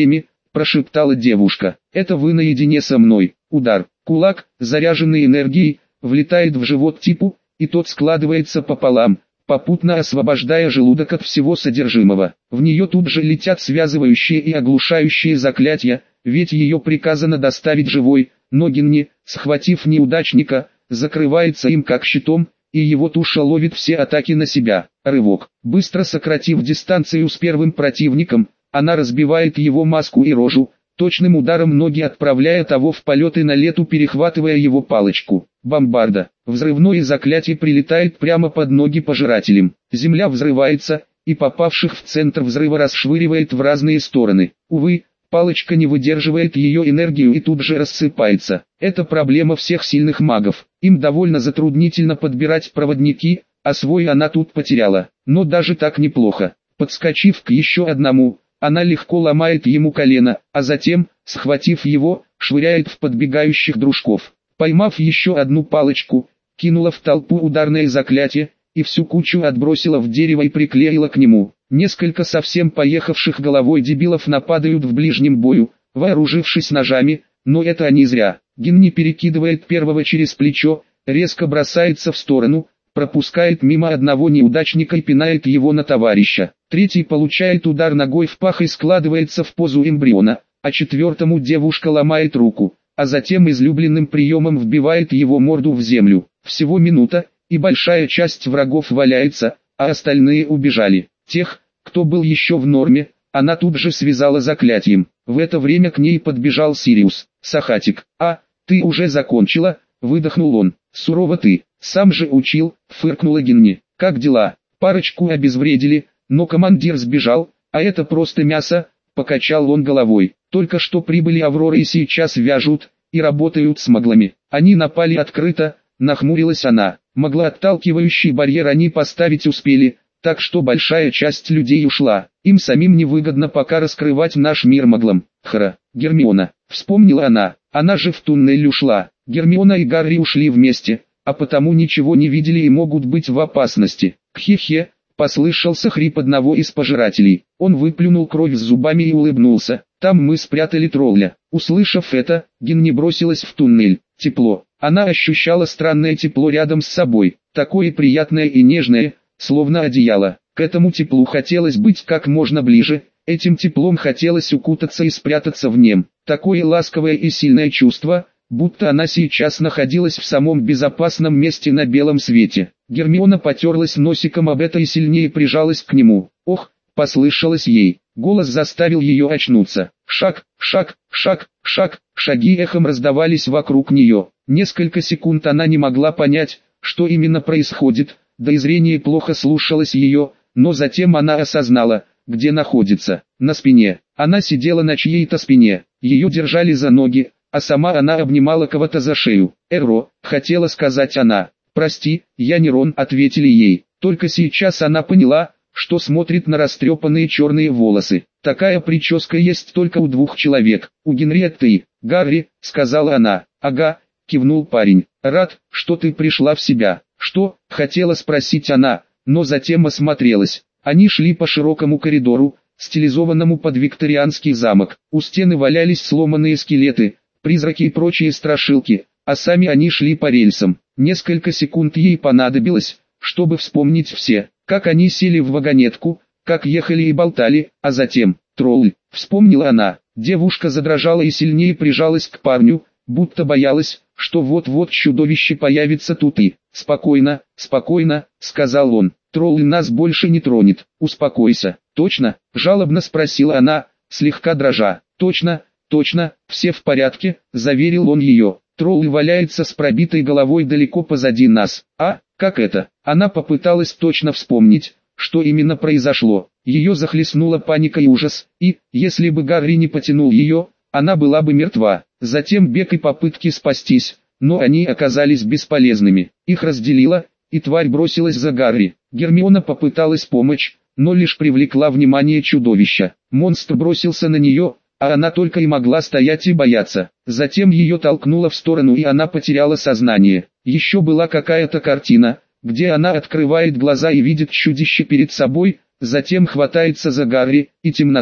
прошептала девушка. «Это вы наедине со мной». Удар. Кулак, заряженный энергией, влетает в живот типу, и тот складывается пополам, попутно освобождая желудок от всего содержимого. В нее тут же летят связывающие и оглушающие заклятия, ведь ее приказано доставить живой, но Гинни, схватив неудачника, закрывается им как щитом, и его туша ловит все атаки на себя. Рывок. Быстро сократив дистанцию с первым противником, она разбивает его маску и рожу, точным ударом ноги отправляя того в полет и на лету перехватывая его палочку. Бомбарда. Взрывное заклятие прилетает прямо под ноги пожирателям. Земля взрывается, и попавших в центр взрыва расшвыривает в разные стороны. Увы, палочка не выдерживает ее энергию и тут же рассыпается. Это проблема всех сильных магов. Им довольно затруднительно подбирать проводники, а свой она тут потеряла. Но даже так неплохо. Подскочив к еще одному, она легко ломает ему колено, а затем, схватив его, швыряет в подбегающих дружков. Поймав еще одну палочку, кинула в толпу ударное заклятие, и всю кучу отбросила в дерево и приклеила к нему. Несколько совсем поехавших головой дебилов нападают в ближнем бою, вооружившись ножами, но это они зря. Гинни перекидывает первого через плечо, резко бросается в сторону, пропускает мимо одного неудачника и пинает его на товарища. Третий получает удар ногой в пах и складывается в позу эмбриона, а четвертому девушка ломает руку, а затем излюбленным приемом вбивает его морду в землю. Всего минута, и большая часть врагов валяется, а остальные убежали. Тех, кто был еще в норме, она тут же связала заклятием. В это время к ней подбежал Сириус. «Сахатик, а, ты уже закончила?» — выдохнул он. «Сурово ты, сам же учил», — фыркнула Гинни. «Как дела?» «Парочку обезвредили, но командир сбежал, а это просто мясо», — покачал он головой. «Только что прибыли Аврора и сейчас вяжут, и работают с маглами. Они напали открыто», — нахмурилась она. «Маглоотталкивающий барьер они поставить успели, так что большая часть людей ушла. Им самим невыгодно пока раскрывать наш мир маглам». «Хра, Гермиона», — вспомнила она, — «она же в туннель ушла». Гермиона и Гарри ушли вместе, а потому ничего не видели и могут быть в опасности. «Кхе-хе», — послышался хрип одного из пожирателей. Он выплюнул кровь с зубами и улыбнулся. «Там мы спрятали тролля». Услышав это, Гинни бросилась в туннель. Тепло. Она ощущала странное тепло рядом с собой, такое приятное и нежное, словно одеяло. К этому теплу хотелось быть как можно ближе, этим теплом хотелось укутаться и спрятаться в нем. Такое ласковое и сильное чувство, будто она сейчас находилась в самом безопасном месте на белом свете. Гермиона потерлась носиком об это и сильнее прижалась к нему. «Ох!» — послышалось ей. Голос заставил ее очнуться. Шаг, шаг, шаг, шаг, шаги эхом раздавались вокруг нее. Несколько секунд она не могла понять, что именно происходит, да и зрение плохо слушалось ее, но затем она осознала, где находится. На спине. Она сидела на чьей-то спине, ее держали за ноги, а сама она обнимала кого-то за шею. «Эро», — хотела сказать она. «Прости, я не Рон», — ответили ей. Только сейчас она поняла, что смотрит на растрепанные черные волосы. «Такая прическа есть только у двух человек, у Генриетты и Гарри», — сказала она. «Ага», — кивнул парень. «Рад, что ты пришла в себя». «Что?» — хотела спросить она, но затем осмотрелась. Они шли по широкому коридору, стилизованному под викторианский замок. У стены валялись сломанные скелеты, призраки и прочие страшилки, а сами они шли по рельсам. Несколько секунд ей понадобилось, чтобы вспомнить все, как они сели в вагонетку, как ехали и болтали, а затем, тролль, вспомнила она. Девушка задрожала и сильнее прижалась к парню, будто боялась, что вот-вот чудовище появится тут и... «Спокойно, спокойно», — сказал он, — «тролль нас больше не тронет, успокойся». «Точно?» — жалобно спросила она, слегка дрожа. «Точно, точно, все в порядке», — заверил он ее. «Тролль валяется с пробитой головой далеко позади нас». «А, как это?» Она попыталась точно вспомнить, что именно произошло. Ее захлестнула паника и ужас, и, если бы Гарри не потянул ее, она была бы мертва. Затем бег и попытки спастись, но они оказались бесполезными. Их разделило, и тварь бросилась за Гарри. Гермиона попыталась помочь, но лишь привлекла внимание чудовища. Монстр бросился на нее, а она только и могла стоять и бояться. Затем ее толкнуло в сторону и она потеряла сознание. Еще была какая-то картина, где она открывает глаза и видит чудище перед собой, затем хватается за Гарри, и темнота.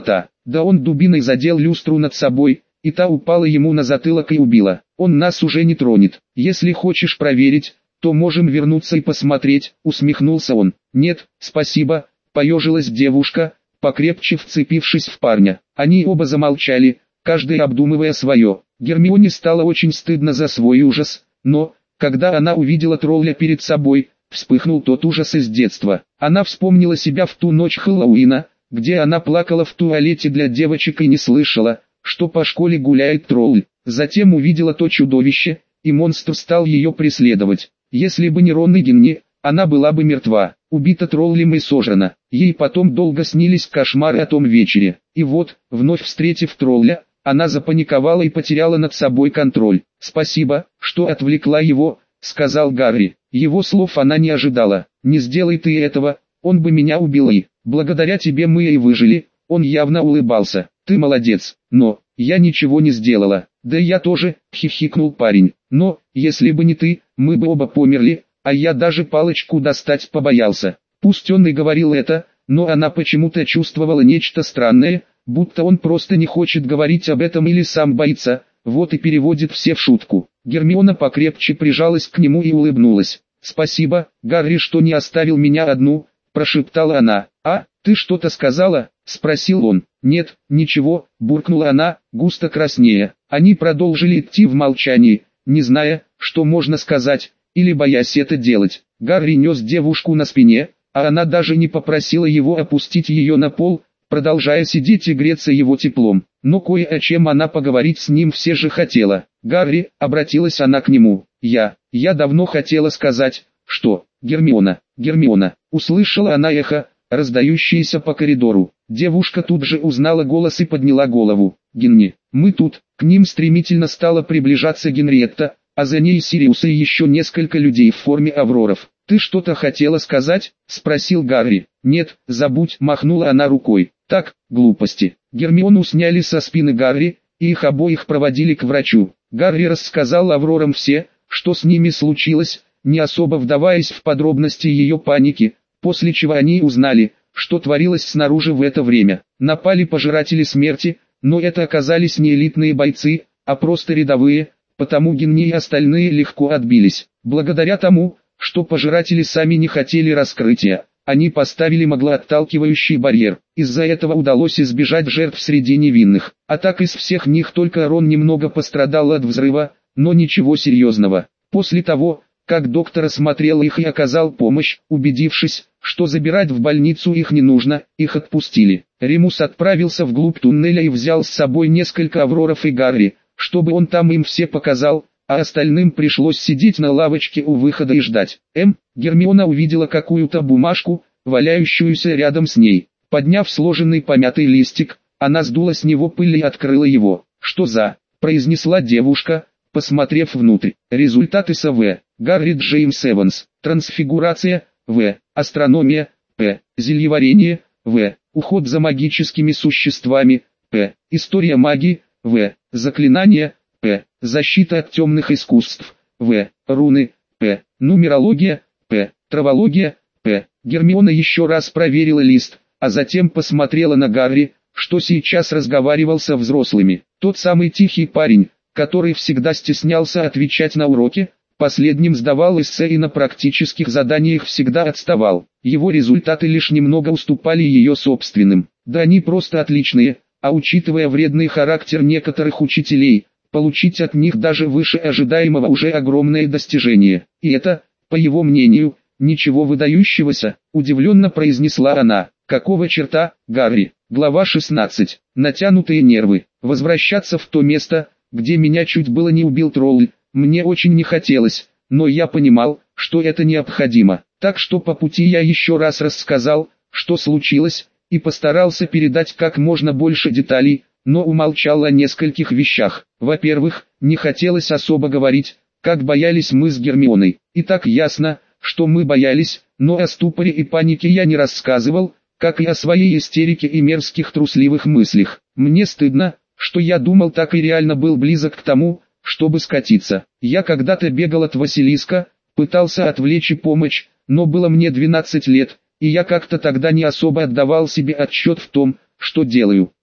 Да он дубиной задел люстру над собой, и та упала ему на затылок и убила. Он нас уже не тронет. Если хочешь проверить, то можем вернуться и посмотреть, усмехнулся он. Нет, спасибо, поежилась девушка, покрепче вцепившись в парня. Они оба замолчали, каждый обдумывая свое. Гермионе стало очень стыдно за свой ужас, но, когда она увидела тролля перед собой, вспыхнул тот ужас из детства. Она вспомнила себя в ту ночь Хэллоуина, где она плакала в туалете для девочек и не слышала, что по школе гуляет тролль. Затем увидела то чудовище, и монстр стал ее преследовать. Если бы не Рон и Гинни, она была бы мертва, убита троллем и сожрана. Ей потом долго снились кошмары о том вечере. И вот, вновь встретив тролля, она запаниковала и потеряла над собой контроль. «Спасибо, что отвлекла его», — сказал Гарри. Его слов она не ожидала. «Не сделай ты этого, он бы меня убил и, благодаря тебе мы и выжили». Он явно улыбался. «Ты молодец, но, я ничего не сделала». «Да я тоже», — хихикнул парень. «Но, если бы не ты, мы бы оба померли, а я даже палочку достать побоялся». Пусть он и говорил это, но она почему-то чувствовала нечто странное, будто он просто не хочет говорить об этом или сам боится, вот и переводит все в шутку. Гермиона покрепче прижалась к нему и улыбнулась. «Спасибо, Гарри, что не оставил меня одну», — прошептала она. «А, ты что-то сказала?» — спросил он. «Нет, ничего», — буркнула она, густо краснея. Они продолжили идти в молчании, не зная, что можно сказать, или боясь это делать. Гарри нес девушку на спине, а она даже не попросила его опустить ее на пол, продолжая сидеть и греться его теплом. Но кое о чем она поговорить с ним все же хотела. «Гарри», — обратилась она к нему, — «я, я давно хотела сказать, что, Гермиона, Гермиона», — услышала она эхо, раздающееся по коридору. Девушка тут же узнала голос и подняла голову. «Генни, мы тут». К ним стремительно стала приближаться Генриетта, а за ней Сириус и еще несколько людей в форме авроров. «Ты что-то хотела сказать?» — спросил Гарри. «Нет, забудь», — махнула она рукой. «Так, глупости». Гермиону сняли со спины Гарри, и их обоих проводили к врачу. Гарри рассказал аврорам все, что с ними случилось, не особо вдаваясь в подробности ее паники, после чего они узнали, что творилось снаружи в это время. Напали пожиратели смерти, но это оказались не элитные бойцы, а просто рядовые, потому Генни и остальные легко отбились. Благодаря тому, что пожиратели сами не хотели раскрытия, они поставили маглоотталкивающий барьер. Из-за этого удалось избежать жертв среди невинных. А так из всех них только Рон немного пострадал от взрыва, но ничего серьезного. После того, как доктор осмотрел их и оказал помощь, убедившись, что забирать в больницу их не нужно, их отпустили. Ремус отправился вглубь туннеля и взял с собой несколько авроров и Гарри, чтобы он там им все показал, а остальным пришлось сидеть на лавочке у выхода и ждать. М. Гермиона увидела какую-то бумажку, валяющуюся рядом с ней. Подняв сложенный помятый листик, она сдула с него пыль и открыла его. «Что за?» – произнесла девушка, посмотрев внутрь. Результаты С В. Гарри Джеймс Эванс. Трансфигурация. В. Астрономия. П. Зельеварение. В. Уход за магическими существами. П. История магии. В. Заклинания. П. Защита от темных искусств. В. Руны. П. Нумерология. П. Травология. П. Гермиона еще раз проверила лист, а затем посмотрела на Гарри, что сейчас разговаривал со взрослыми. Тот самый тихий парень, который всегда стеснялся отвечать на уроки, последним сдавал эссе и на практических заданиях всегда отставал. Его результаты лишь немного уступали ее собственным. Да они просто отличные, а учитывая вредный характер некоторых учителей, получить от них даже выше ожидаемого уже огромное достижение. И это, по его мнению, ничего выдающегося, удивленно произнесла она. Какого черта, Гарри? Глава шестнадцать. Натянутые нервы. Возвращаться в то место, где меня чуть было не убил тролль, мне очень не хотелось, но я понимал, что это необходимо. Так что по пути я еще раз рассказал, что случилось, и постарался передать как можно больше деталей, но умолчал о нескольких вещах. Во-первых, не хотелось особо говорить, как боялись мы с Гермионой. И так ясно, что мы боялись, но о ступоре и панике я не рассказывал, как и о своей истерике и мерзких трусливых мыслях. Мне стыдно, что я думал так и реально был близок к тому, чтобы скатиться. Я когда-то бегал от Василиска, пытался отвлечь и помочь, но было мне двенадцать лет, и я как-то тогда не особо отдавал себе отчет в том, что делаю.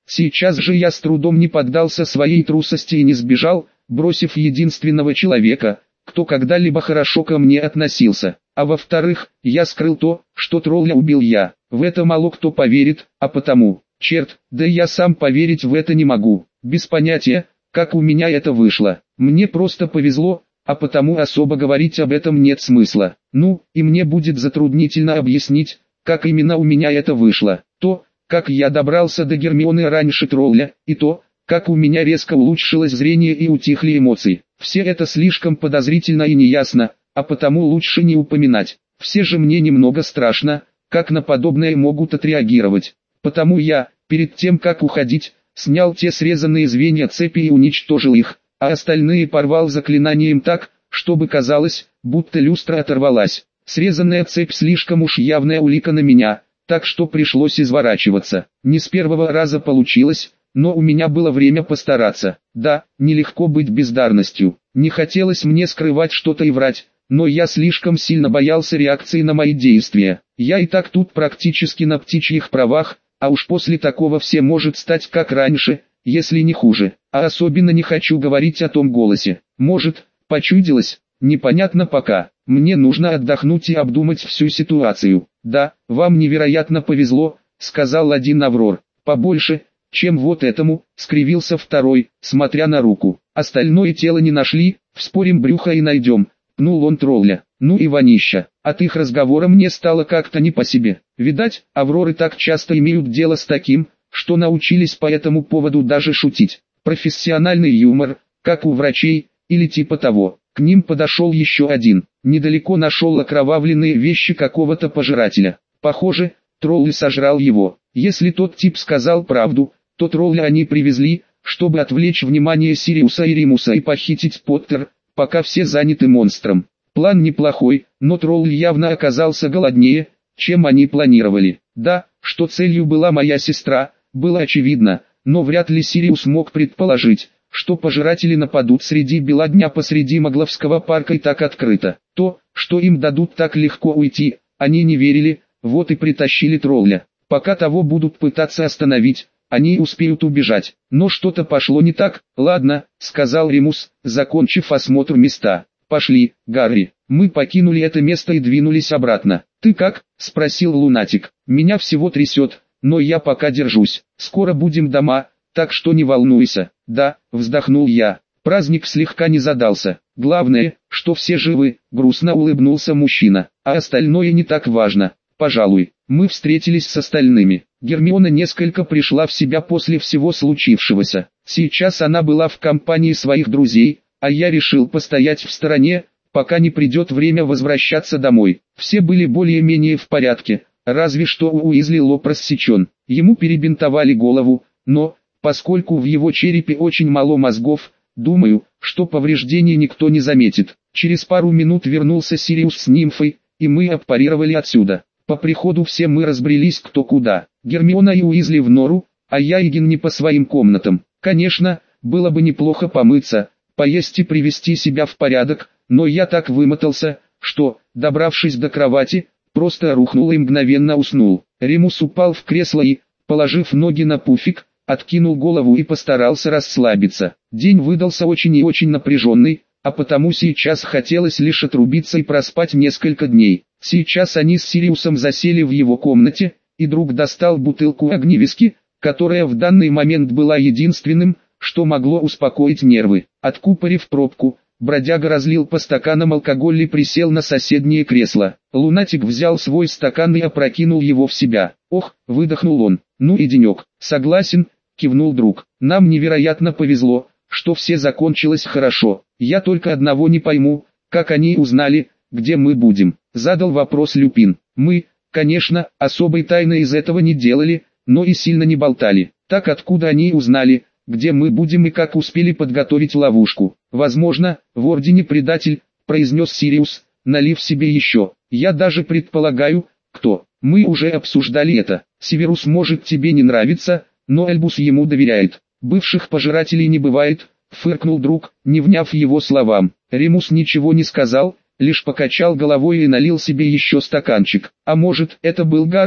Сейчас же я с трудом не поддался своей трусости и не сбежал, бросив единственного человека, кто когда-либо хорошо ко мне относился. А во-вторых, я скрыл то, что тролля убил я. В это мало кто поверит, а потому, черт, да я сам поверить в это не могу. Без понятия, как у меня это вышло. Мне просто повезло, а потому особо говорить об этом нет смысла. Ну, и мне будет затруднительно объяснить, как именно у меня это вышло. То, как я добрался до Гермионы раньше тролля, и то, как у меня резко улучшилось зрение и утихли эмоции. Все это слишком подозрительно и неясно, а потому лучше не упоминать. Все же мне немного страшно, как на подобное могут отреагировать. Потому я, перед тем как уходить, снял те срезанные звенья цепи и уничтожил их, а остальные порвал заклинанием так, чтобы казалось, будто люстра оторвалась. Срезанная цепь слишком уж явная улика на меня, так что пришлось изворачиваться. Не с первого раза получилось, но у меня было время постараться. Да, нелегко быть бездарностью. Не хотелось мне скрывать что-то и врать, но я слишком сильно боялся реакции на мои действия. Я и так тут практически на птичьих правах, а уж после такого все может стать как раньше, если не хуже. А особенно не хочу говорить о том голосе. Может, почудилось? Непонятно пока. Мне нужно отдохнуть и обдумать всю ситуацию. Да, вам невероятно повезло, сказал один Аврор. Побольше, чем вот этому, скривился второй, смотря на руку. Остальное тело не нашли, вспорим брюхо и найдем. Пнул он тролля. Ну и вонища. От их разговора мне стало как-то не по себе. Видать, Авроры так часто имеют дело с таким, что научились по этому поводу даже шутить. Профессиональный юмор, как у врачей, или типа того. К ним подошел еще один. Недалеко нашел окровавленные вещи какого-то пожирателя. Похоже, тролль сожрал его. Если тот тип сказал правду, то тролля они привезли, чтобы отвлечь внимание Сириуса и Римуса и похитить Поттер, пока все заняты монстром. План неплохой, но тролль явно оказался голоднее, чем они планировали. Да, что целью была моя сестра, было очевидно, но вряд ли Сириус мог предположить, что пожиратели нападут среди бела дня посреди Магловского парка и так открыто. То, что им дадут так легко уйти, они не верили, вот и притащили тролля. Пока того будут пытаться остановить, они успеют убежать. Но что-то пошло не так. Ладно, сказал Римус, закончив осмотр места. Пошли, Гарри. Мы покинули это место и двинулись обратно. Ты как? Спросил лунатик. Меня всего трясет, но я пока держусь. Скоро будем дома, так что не волнуйся. Да, вздохнул я. Праздник слегка не задался. Главное, что все живы, грустно улыбнулся мужчина. А остальное не так важно. Пожалуй, мы встретились с остальными. Гермиона несколько пришла в себя после всего случившегося. Сейчас она была в компании своих друзей, а я решил постоять в стороне, пока не придет время возвращаться домой. Все были более-менее в порядке, разве что у Уизли лоб рассечен. Ему перебинтовали голову, но, поскольку в его черепе очень мало мозгов, думаю, что повреждений никто не заметит. Через пару минут вернулся Сириус с нимфой, и мы аппарировали отсюда. По приходу все мы разбрелись кто куда. Гермиона и Уизли в нору, а я и Гин не по своим комнатам. Конечно, было бы неплохо помыться, поесть и привести себя в порядок, но я так вымотался, что, добравшись до кровати, просто рухнул и мгновенно уснул. Римус упал в кресло и, положив ноги на пуфик, откинул голову и постарался расслабиться. День выдался очень и очень напряженный, а потому сейчас хотелось лишь отрубиться и проспать несколько дней. Сейчас они с Сириусом засели в его комнате, и друг достал бутылку огневиски, которая в данный момент была единственным, что могло успокоить нервы. Откупорив пробку, бродяга разлил по стаканам алкоголь и присел на соседнее кресло. Лунатик взял свой стакан и опрокинул его в себя. «Ох», — выдохнул он, — «ну и денек». «Согласен», — кивнул друг. «Нам невероятно повезло, что все закончилось хорошо. Я только одного не пойму, как они узнали, где мы будем», — задал вопрос Люпин. «Мы, конечно, особой тайны из этого не делали, но и сильно не болтали. Так откуда они узнали, где мы будем и как успели подготовить ловушку?» «Возможно, в Ордене предатель», — произнес Сириус, налив себе еще. «Я даже предполагаю, кто. Мы уже обсуждали это. Северус может тебе не нравиться, но Альбус ему доверяет. Бывших пожирателей не бывает», — фыркнул друг, не вняв его словам. Римус ничего не сказал, лишь покачал головой и налил себе еще стаканчик. «А может, это был Гарри?» —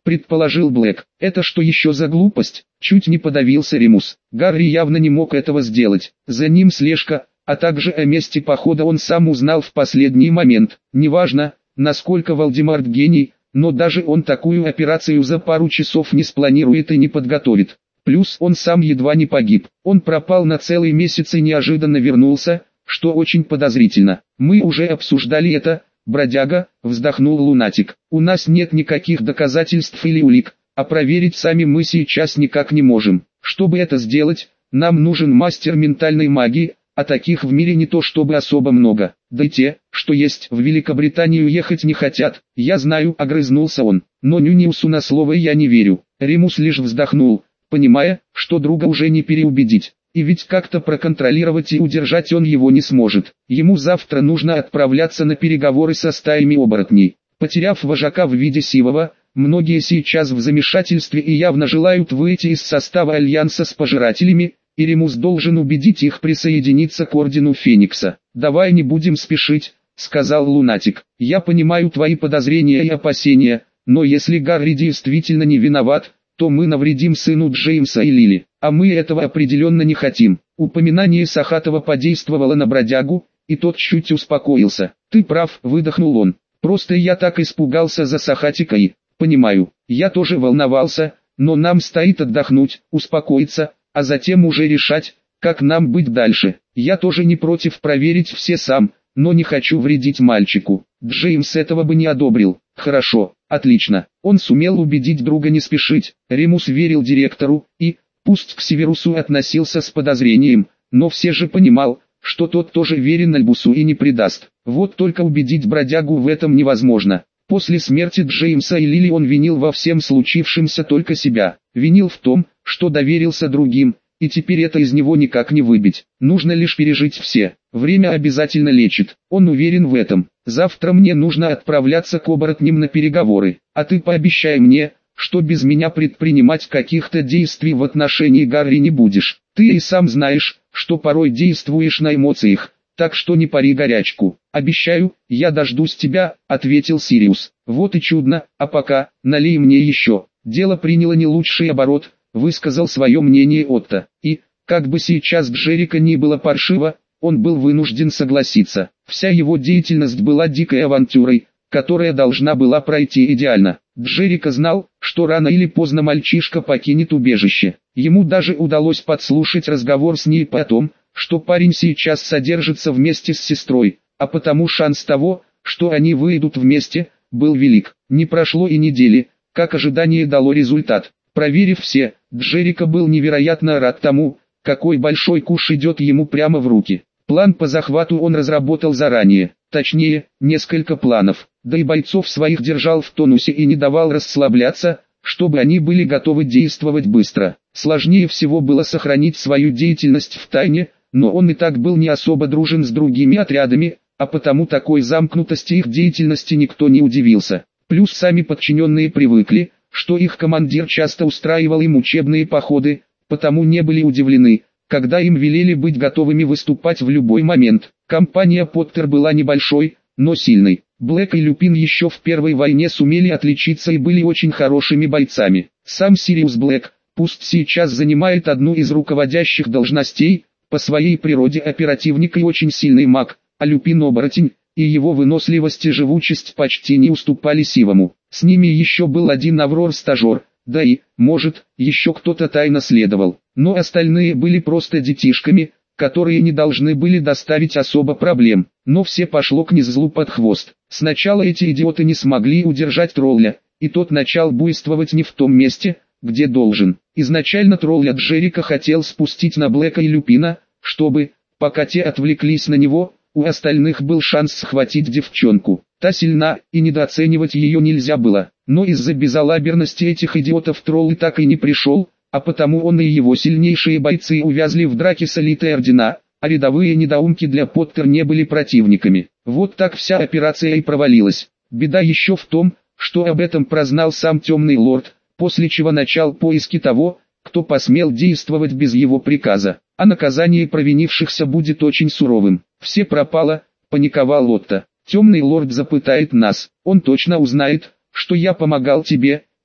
предположил Блэк. Это что еще за глупость? Чуть не подавился Ремус. Гарри явно не мог этого сделать. За ним слежка, а также о месте похода он сам узнал в последний момент. Неважно, насколько Волдемарт гений, но даже он такую операцию за пару часов не спланирует и не подготовит. Плюс он сам едва не погиб. Он пропал на целый месяц и неожиданно вернулся, что очень подозрительно. Мы уже обсуждали это, бродяга, вздохнул лунатик. У нас нет никаких доказательств или улик, а проверить сами мы сейчас никак не можем. Чтобы это сделать, нам нужен мастер ментальной магии, а таких в мире не то чтобы особо много. Да и те, что есть, в Великобританию ехать не хотят. Я знаю, огрызнулся он, но Нюниусу на слово я не верю. Ремус лишь вздохнул, понимая, что друга уже не переубедить. И ведь как-то проконтролировать и удержать он его не сможет. Ему завтра нужно отправляться на переговоры со стаями оборотней. Потеряв вожака в виде Сивого, многие сейчас в замешательстве и явно желают выйти из состава альянса с пожирателями, и Ремус должен убедить их присоединиться к Ордену Феникса. «Давай не будем спешить», — сказал лунатик. «Я понимаю твои подозрения и опасения, но если Гарри действительно не виноват, то мы навредим сыну Джеймса и Лили, а мы этого определенно не хотим». Упоминание Сахатова подействовало на бродягу, и тот чуть успокоился. «Ты прав», — выдохнул он. «Просто я так испугался за Сахатика и...» «Понимаю, я тоже волновался, но нам стоит отдохнуть, успокоиться, а затем уже решать, как нам быть дальше. Я тоже не против проверить все сам, но не хочу вредить мальчику. Джеймс этого бы не одобрил». «Хорошо, отлично». Он сумел убедить друга не спешить. Ремус верил директору, и, пусть к Северусу относился с подозрением, но все же понимал, что тот тоже верен Альбусу и не предаст. Вот только убедить бродягу в этом невозможно. После смерти Джеймса и Лили он винил во всем случившемся только себя. Винил в том, что доверился другим, и теперь это из него никак не выбить. Нужно лишь пережить все. Время обязательно лечит. Он уверен в этом. Завтра мне нужно отправляться к оборотням на переговоры. А ты пообещай мне, что без меня предпринимать каких-то действий в отношении Гарри не будешь. Ты и сам знаешь, что порой действуешь на эмоциях, так что не пари горячку». «Обещаю, я дождусь тебя», — ответил Сириус. «Вот и чудно, а пока, налей мне еще». Дело приняло не лучший оборот, высказал свое мнение Отто. И, как бы сейчас Джерика ни было паршиво, он был вынужден согласиться. Вся его деятельность была дикой авантюрой, которая должна была пройти идеально. Джерика знал, что рано или поздно мальчишка покинет убежище. Ему даже удалось подслушать разговор с ней о том, что парень сейчас содержится вместе с сестрой, а потому шанс того, что они выйдут вместе, был велик. Не прошло и недели, как ожидание дало результат. Проверив все, Джерика был невероятно рад тому, какой большой куш идет ему прямо в руки. План по захвату он разработал заранее, точнее, несколько планов, да и бойцов своих держал в тонусе и не давал расслабляться, чтобы они были готовы действовать быстро. Сложнее всего было сохранить свою деятельность в тайне, но он и так был не особо дружен с другими отрядами, а потому такой замкнутости их деятельности никто не удивился. Плюс сами подчиненные привыкли, что их командир часто устраивал им учебные походы, потому не были удивлены, когда им велели быть готовыми выступать в любой момент. Компания Поттер была небольшой, но сильной. Блэк и Люпин еще в Первой войне сумели отличиться и были очень хорошими бойцами. Сам Сириус Блэк, пусть сейчас занимает одну из руководящих должностей, по своей природе оперативник и очень сильный маг, а Люпин оборотень, и его выносливость и живучесть почти не уступали Сивому. С ними еще был один Аврор-стажер, да и, может, еще кто-то тайно следовал. Но остальные были просто детишками, которые не должны были доставить особо проблем. Но все пошло к низлу под хвост. Сначала эти идиоты не смогли удержать тролля, и тот начал буйствовать не в том месте, где должен. Изначально тролля Джерика хотел спустить на Блэка и Люпина, чтобы, пока те отвлеклись на него, у остальных был шанс схватить девчонку. Та сильна, и недооценивать ее нельзя было. Но из-за безалаберности этих идиотов тролл и так и не пришел, а потому он и его сильнейшие бойцы увязли в драке с элитой Ордена, а рядовые недоумки для Поттер не были противниками. Вот так вся операция и провалилась. Беда еще в том, что об этом прознал сам Темный Лорд, после чего начал поиски того, кто посмел действовать без его приказа. А наказание провинившихся будет очень суровым. «Все пропало», — паниковал Отто. «Темный Лорд запытает нас, он точно узнает, что я помогал тебе,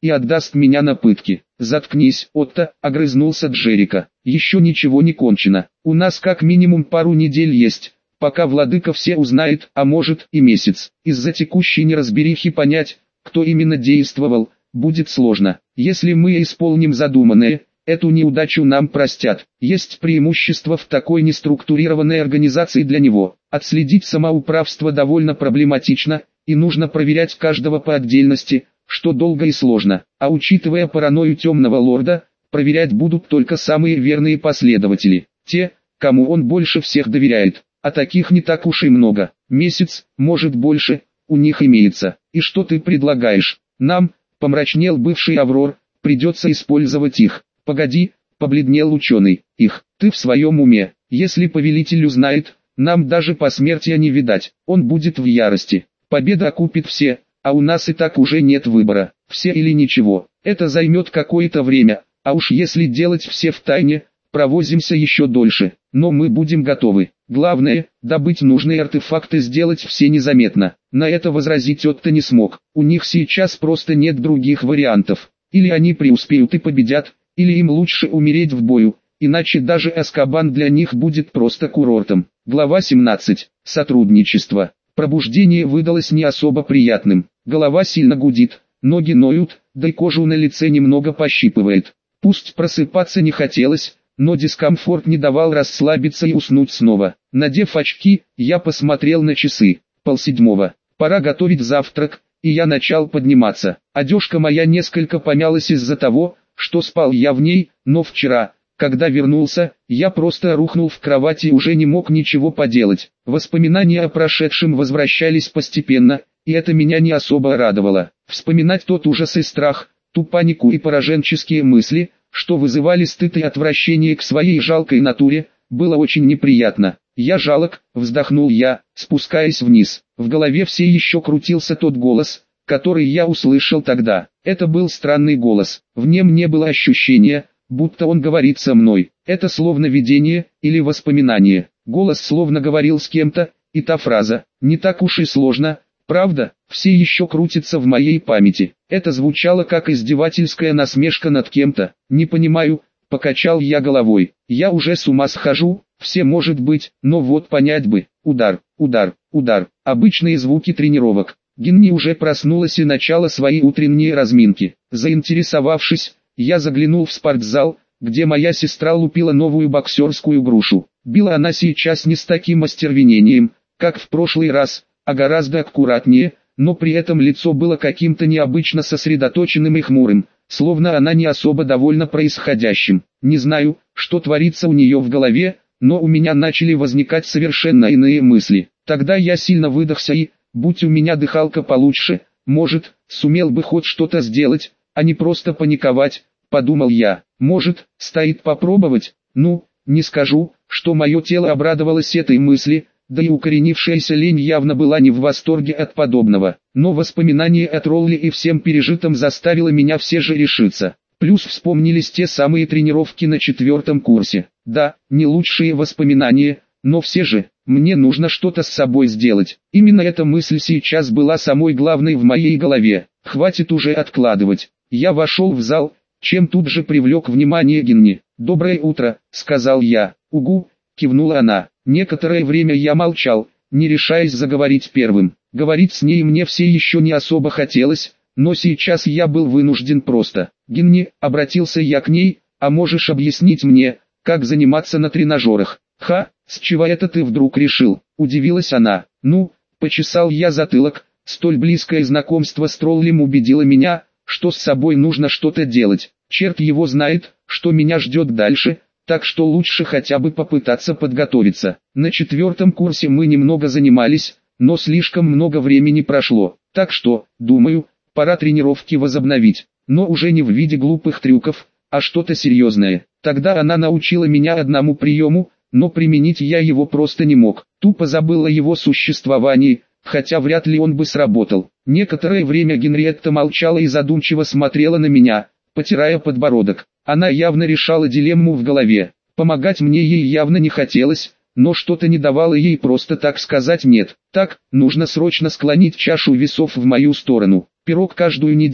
и отдаст меня на пытки. Заткнись, Отто, огрызнулся Джерика. Еще ничего не кончено. У нас как минимум пару недель есть, пока владыка все узнает, а может и месяц. Из-за текущей неразберихи понять, кто именно действовал, будет сложно. Если мы исполним задуманное, эту неудачу нам простят. Есть преимущество в такой неструктурированной организации для него. Отследить самоуправство довольно проблематично, и нужно проверять каждого по отдельности, что долго и сложно. А учитывая паранойю темного лорда, проверять будут только самые верные последователи. Те, кому он больше всех доверяет. А таких не так уж и много. Месяц, может больше, у них имеется. И что ты предлагаешь? Нам, помрачнел бывший Аврор, придется использовать их. Погоди, побледнел ученый. Их, ты в своем уме. Если повелитель узнает, нам даже посмертия не видать. Он будет в ярости. Победа окупит все, а у нас и так уже нет выбора. Все или ничего. Это займет какое-то время, а уж если делать все в тайне, провозимся еще дольше. Но мы будем готовы. Главное, добыть нужные артефакты, сделать все незаметно. На это возразить Отто не смог. У них сейчас просто нет других вариантов. Или они преуспеют и победят, или им лучше умереть в бою, иначе даже Азкабан для них будет просто курортом. Глава семнадцать. Сотрудничество. Пробуждение выдалось не особо приятным. Голова сильно гудит, ноги ноют, да и кожу на лице немного пощипывает. Пусть просыпаться не хотелось, но дискомфорт не давал расслабиться и уснуть снова. Надев очки, я посмотрел на часы. Полседьмого. Пора готовить завтрак, и я начал подниматься. Одежка моя несколько помялась из-за того, что спал я в ней, но вчера, когда вернулся, я просто рухнул в кровати и уже не мог ничего поделать. Воспоминания о прошедшем возвращались постепенно, и это меня не особо радовало. Вспоминать тот ужас и страх, ту панику и пораженческие мысли, что вызывали стыд и отвращение к своей жалкой натуре, было очень неприятно. «Я жалок», — вздохнул я, спускаясь вниз. В голове все еще крутился тот голос, который я услышал тогда. Это был странный голос. В нем не было ощущения, будто он говорит со мной. Это словно видение или воспоминание. Голос словно говорил с кем-то, и та фраза «не так уж и сложно», правда, все еще крутится в моей памяти. Это звучало как издевательская насмешка над кем-то. «Не понимаю», — покачал я головой. «Я уже с ума схожу, все может быть, но вот понять бы». Удар, удар, удар. Обычные звуки тренировок. Гинни уже проснулась и начала свои утренние разминки. Заинтересовавшись, я заглянул в спортзал, где моя сестра лупила новую боксерскую грушу. Била она сейчас не с таким остервенением, как в прошлый раз, а гораздо аккуратнее, но при этом лицо было каким-то необычно сосредоточенным и хмурым, словно она не особо довольна происходящим. Не знаю, что творится у нее в голове, но у меня начали возникать совершенно иные мысли. Тогда я сильно выдохся и, будь у меня дыхалка получше, может, сумел бы хоть что-то сделать, а не просто паниковать, подумал я. Может, стоит попробовать? Ну, не скажу, что мое тело обрадовалось этой мысли, да и укоренившаяся лень явно была не в восторге от подобного. Но воспоминание о тролле и всем пережитом заставило меня все же решиться. Плюс вспомнились те самые тренировки на четвертом курсе. Да, не лучшие воспоминания, но все же, мне нужно что-то с собой сделать. Именно эта мысль сейчас была самой главной в моей голове. Хватит уже откладывать. Я вошел в зал, чем тут же привлек внимание Гинни. «Доброе утро», — сказал я. «Угу», — кивнула она. Некоторое время я молчал, не решаясь заговорить первым. Говорить с ней мне все еще не особо хотелось, но сейчас я был вынужден просто. «Гинни», — обратился я к ней, — «а можешь объяснить мне, как заниматься на тренажерах?» «Ха, с чего это ты вдруг решил?» — удивилась она. «Ну», — почесал я затылок, столь близкое знакомство с троллем убедило меня, что с собой нужно что-то делать. Черт его знает, что меня ждет дальше, так что лучше хотя бы попытаться подготовиться. На четвертом курсе мы немного занимались, но слишком много времени прошло, так что, думаю, пора тренировки возобновить, но уже не в виде глупых трюков, а что-то серьезное. Тогда она научила меня одному приему, но применить я его просто не мог, тупо забыл о его существовании, хотя вряд ли он бы сработал. Некоторое время Генриетта молчала и задумчиво смотрела на меня, потирая подбородок. Она явно решала дилемму в голове. Помогать мне ей явно не хотелось, но что-то не давало ей просто так сказать «нет». Так, нужно срочно склонить чашу весов в мою сторону. Пирог каждую неделю.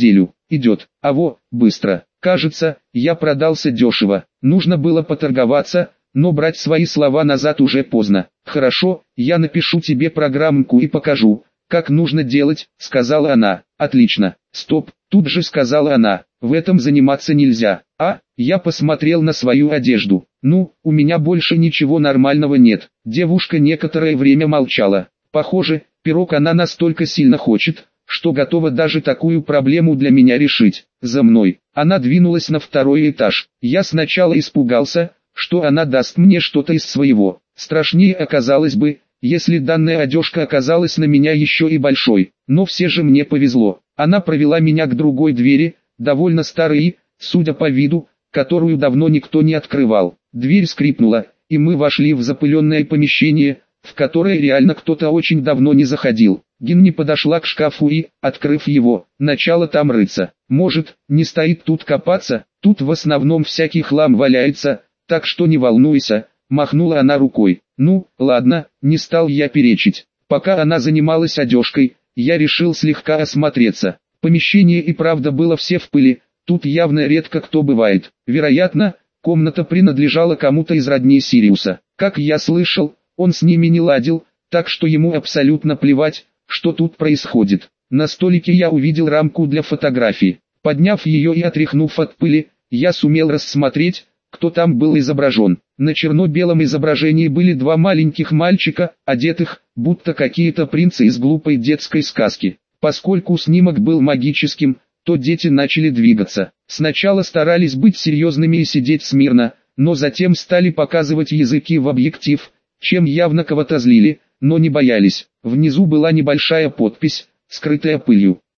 идет, а во, быстро. Кажется, я продался дешево. Нужно было поторговаться, но брать свои слова назад уже поздно. Хорошо, я напишу тебе программку и покажу, как нужно делать, сказала она. Отлично. Стоп, тут же сказала она. В этом заниматься нельзя. А, я посмотрел на свою одежду. Ну, у меня больше ничего нормального нет. Девушка некоторое время молчала. Похоже, пирог она настолько сильно хочет, что готова даже такую проблему для меня решить. За мной. Она двинулась на второй этаж. Я сначала испугался, что она даст мне что-то из своего. Страшнее оказалось бы, если данная одежка оказалась на меня еще и большой. Но все же мне повезло. Она провела меня к другой двери, довольно старой и, судя по виду, которую давно никто не открывал. Дверь скрипнула, и мы вошли в запыленное помещение, в которое реально кто-то очень давно не заходил. Гинни подошла к шкафу и, открыв его, начала там рыться. Может, не стоит тут копаться, тут в основном всякий хлам валяется, так что не волнуйся, махнула она рукой. Ну, ладно, не стал я перечить. Пока она занималась одежкой, я решил слегка осмотреться. Помещение и правда было все в пыли, тут явно редко кто бывает. Вероятно, комната принадлежала кому-то из родни Сириуса. Как я слышал, он с ними не ладил, так что ему абсолютно плевать, что тут происходит. На столике я увидел рамку для фотографий. Подняв ее и отряхнув от пыли, я сумел рассмотреть, кто там был изображен. На черно-белом изображении были два маленьких мальчика, одетых, будто какие-то принцы из глупой детской сказки. Поскольку снимок был магическим, то дети начали двигаться. Сначала старались быть серьезными и сидеть смирно, но затем стали показывать языки в объектив, чем явно кого-то злили, но не боялись. Внизу была небольшая подпись, скрытая пылью.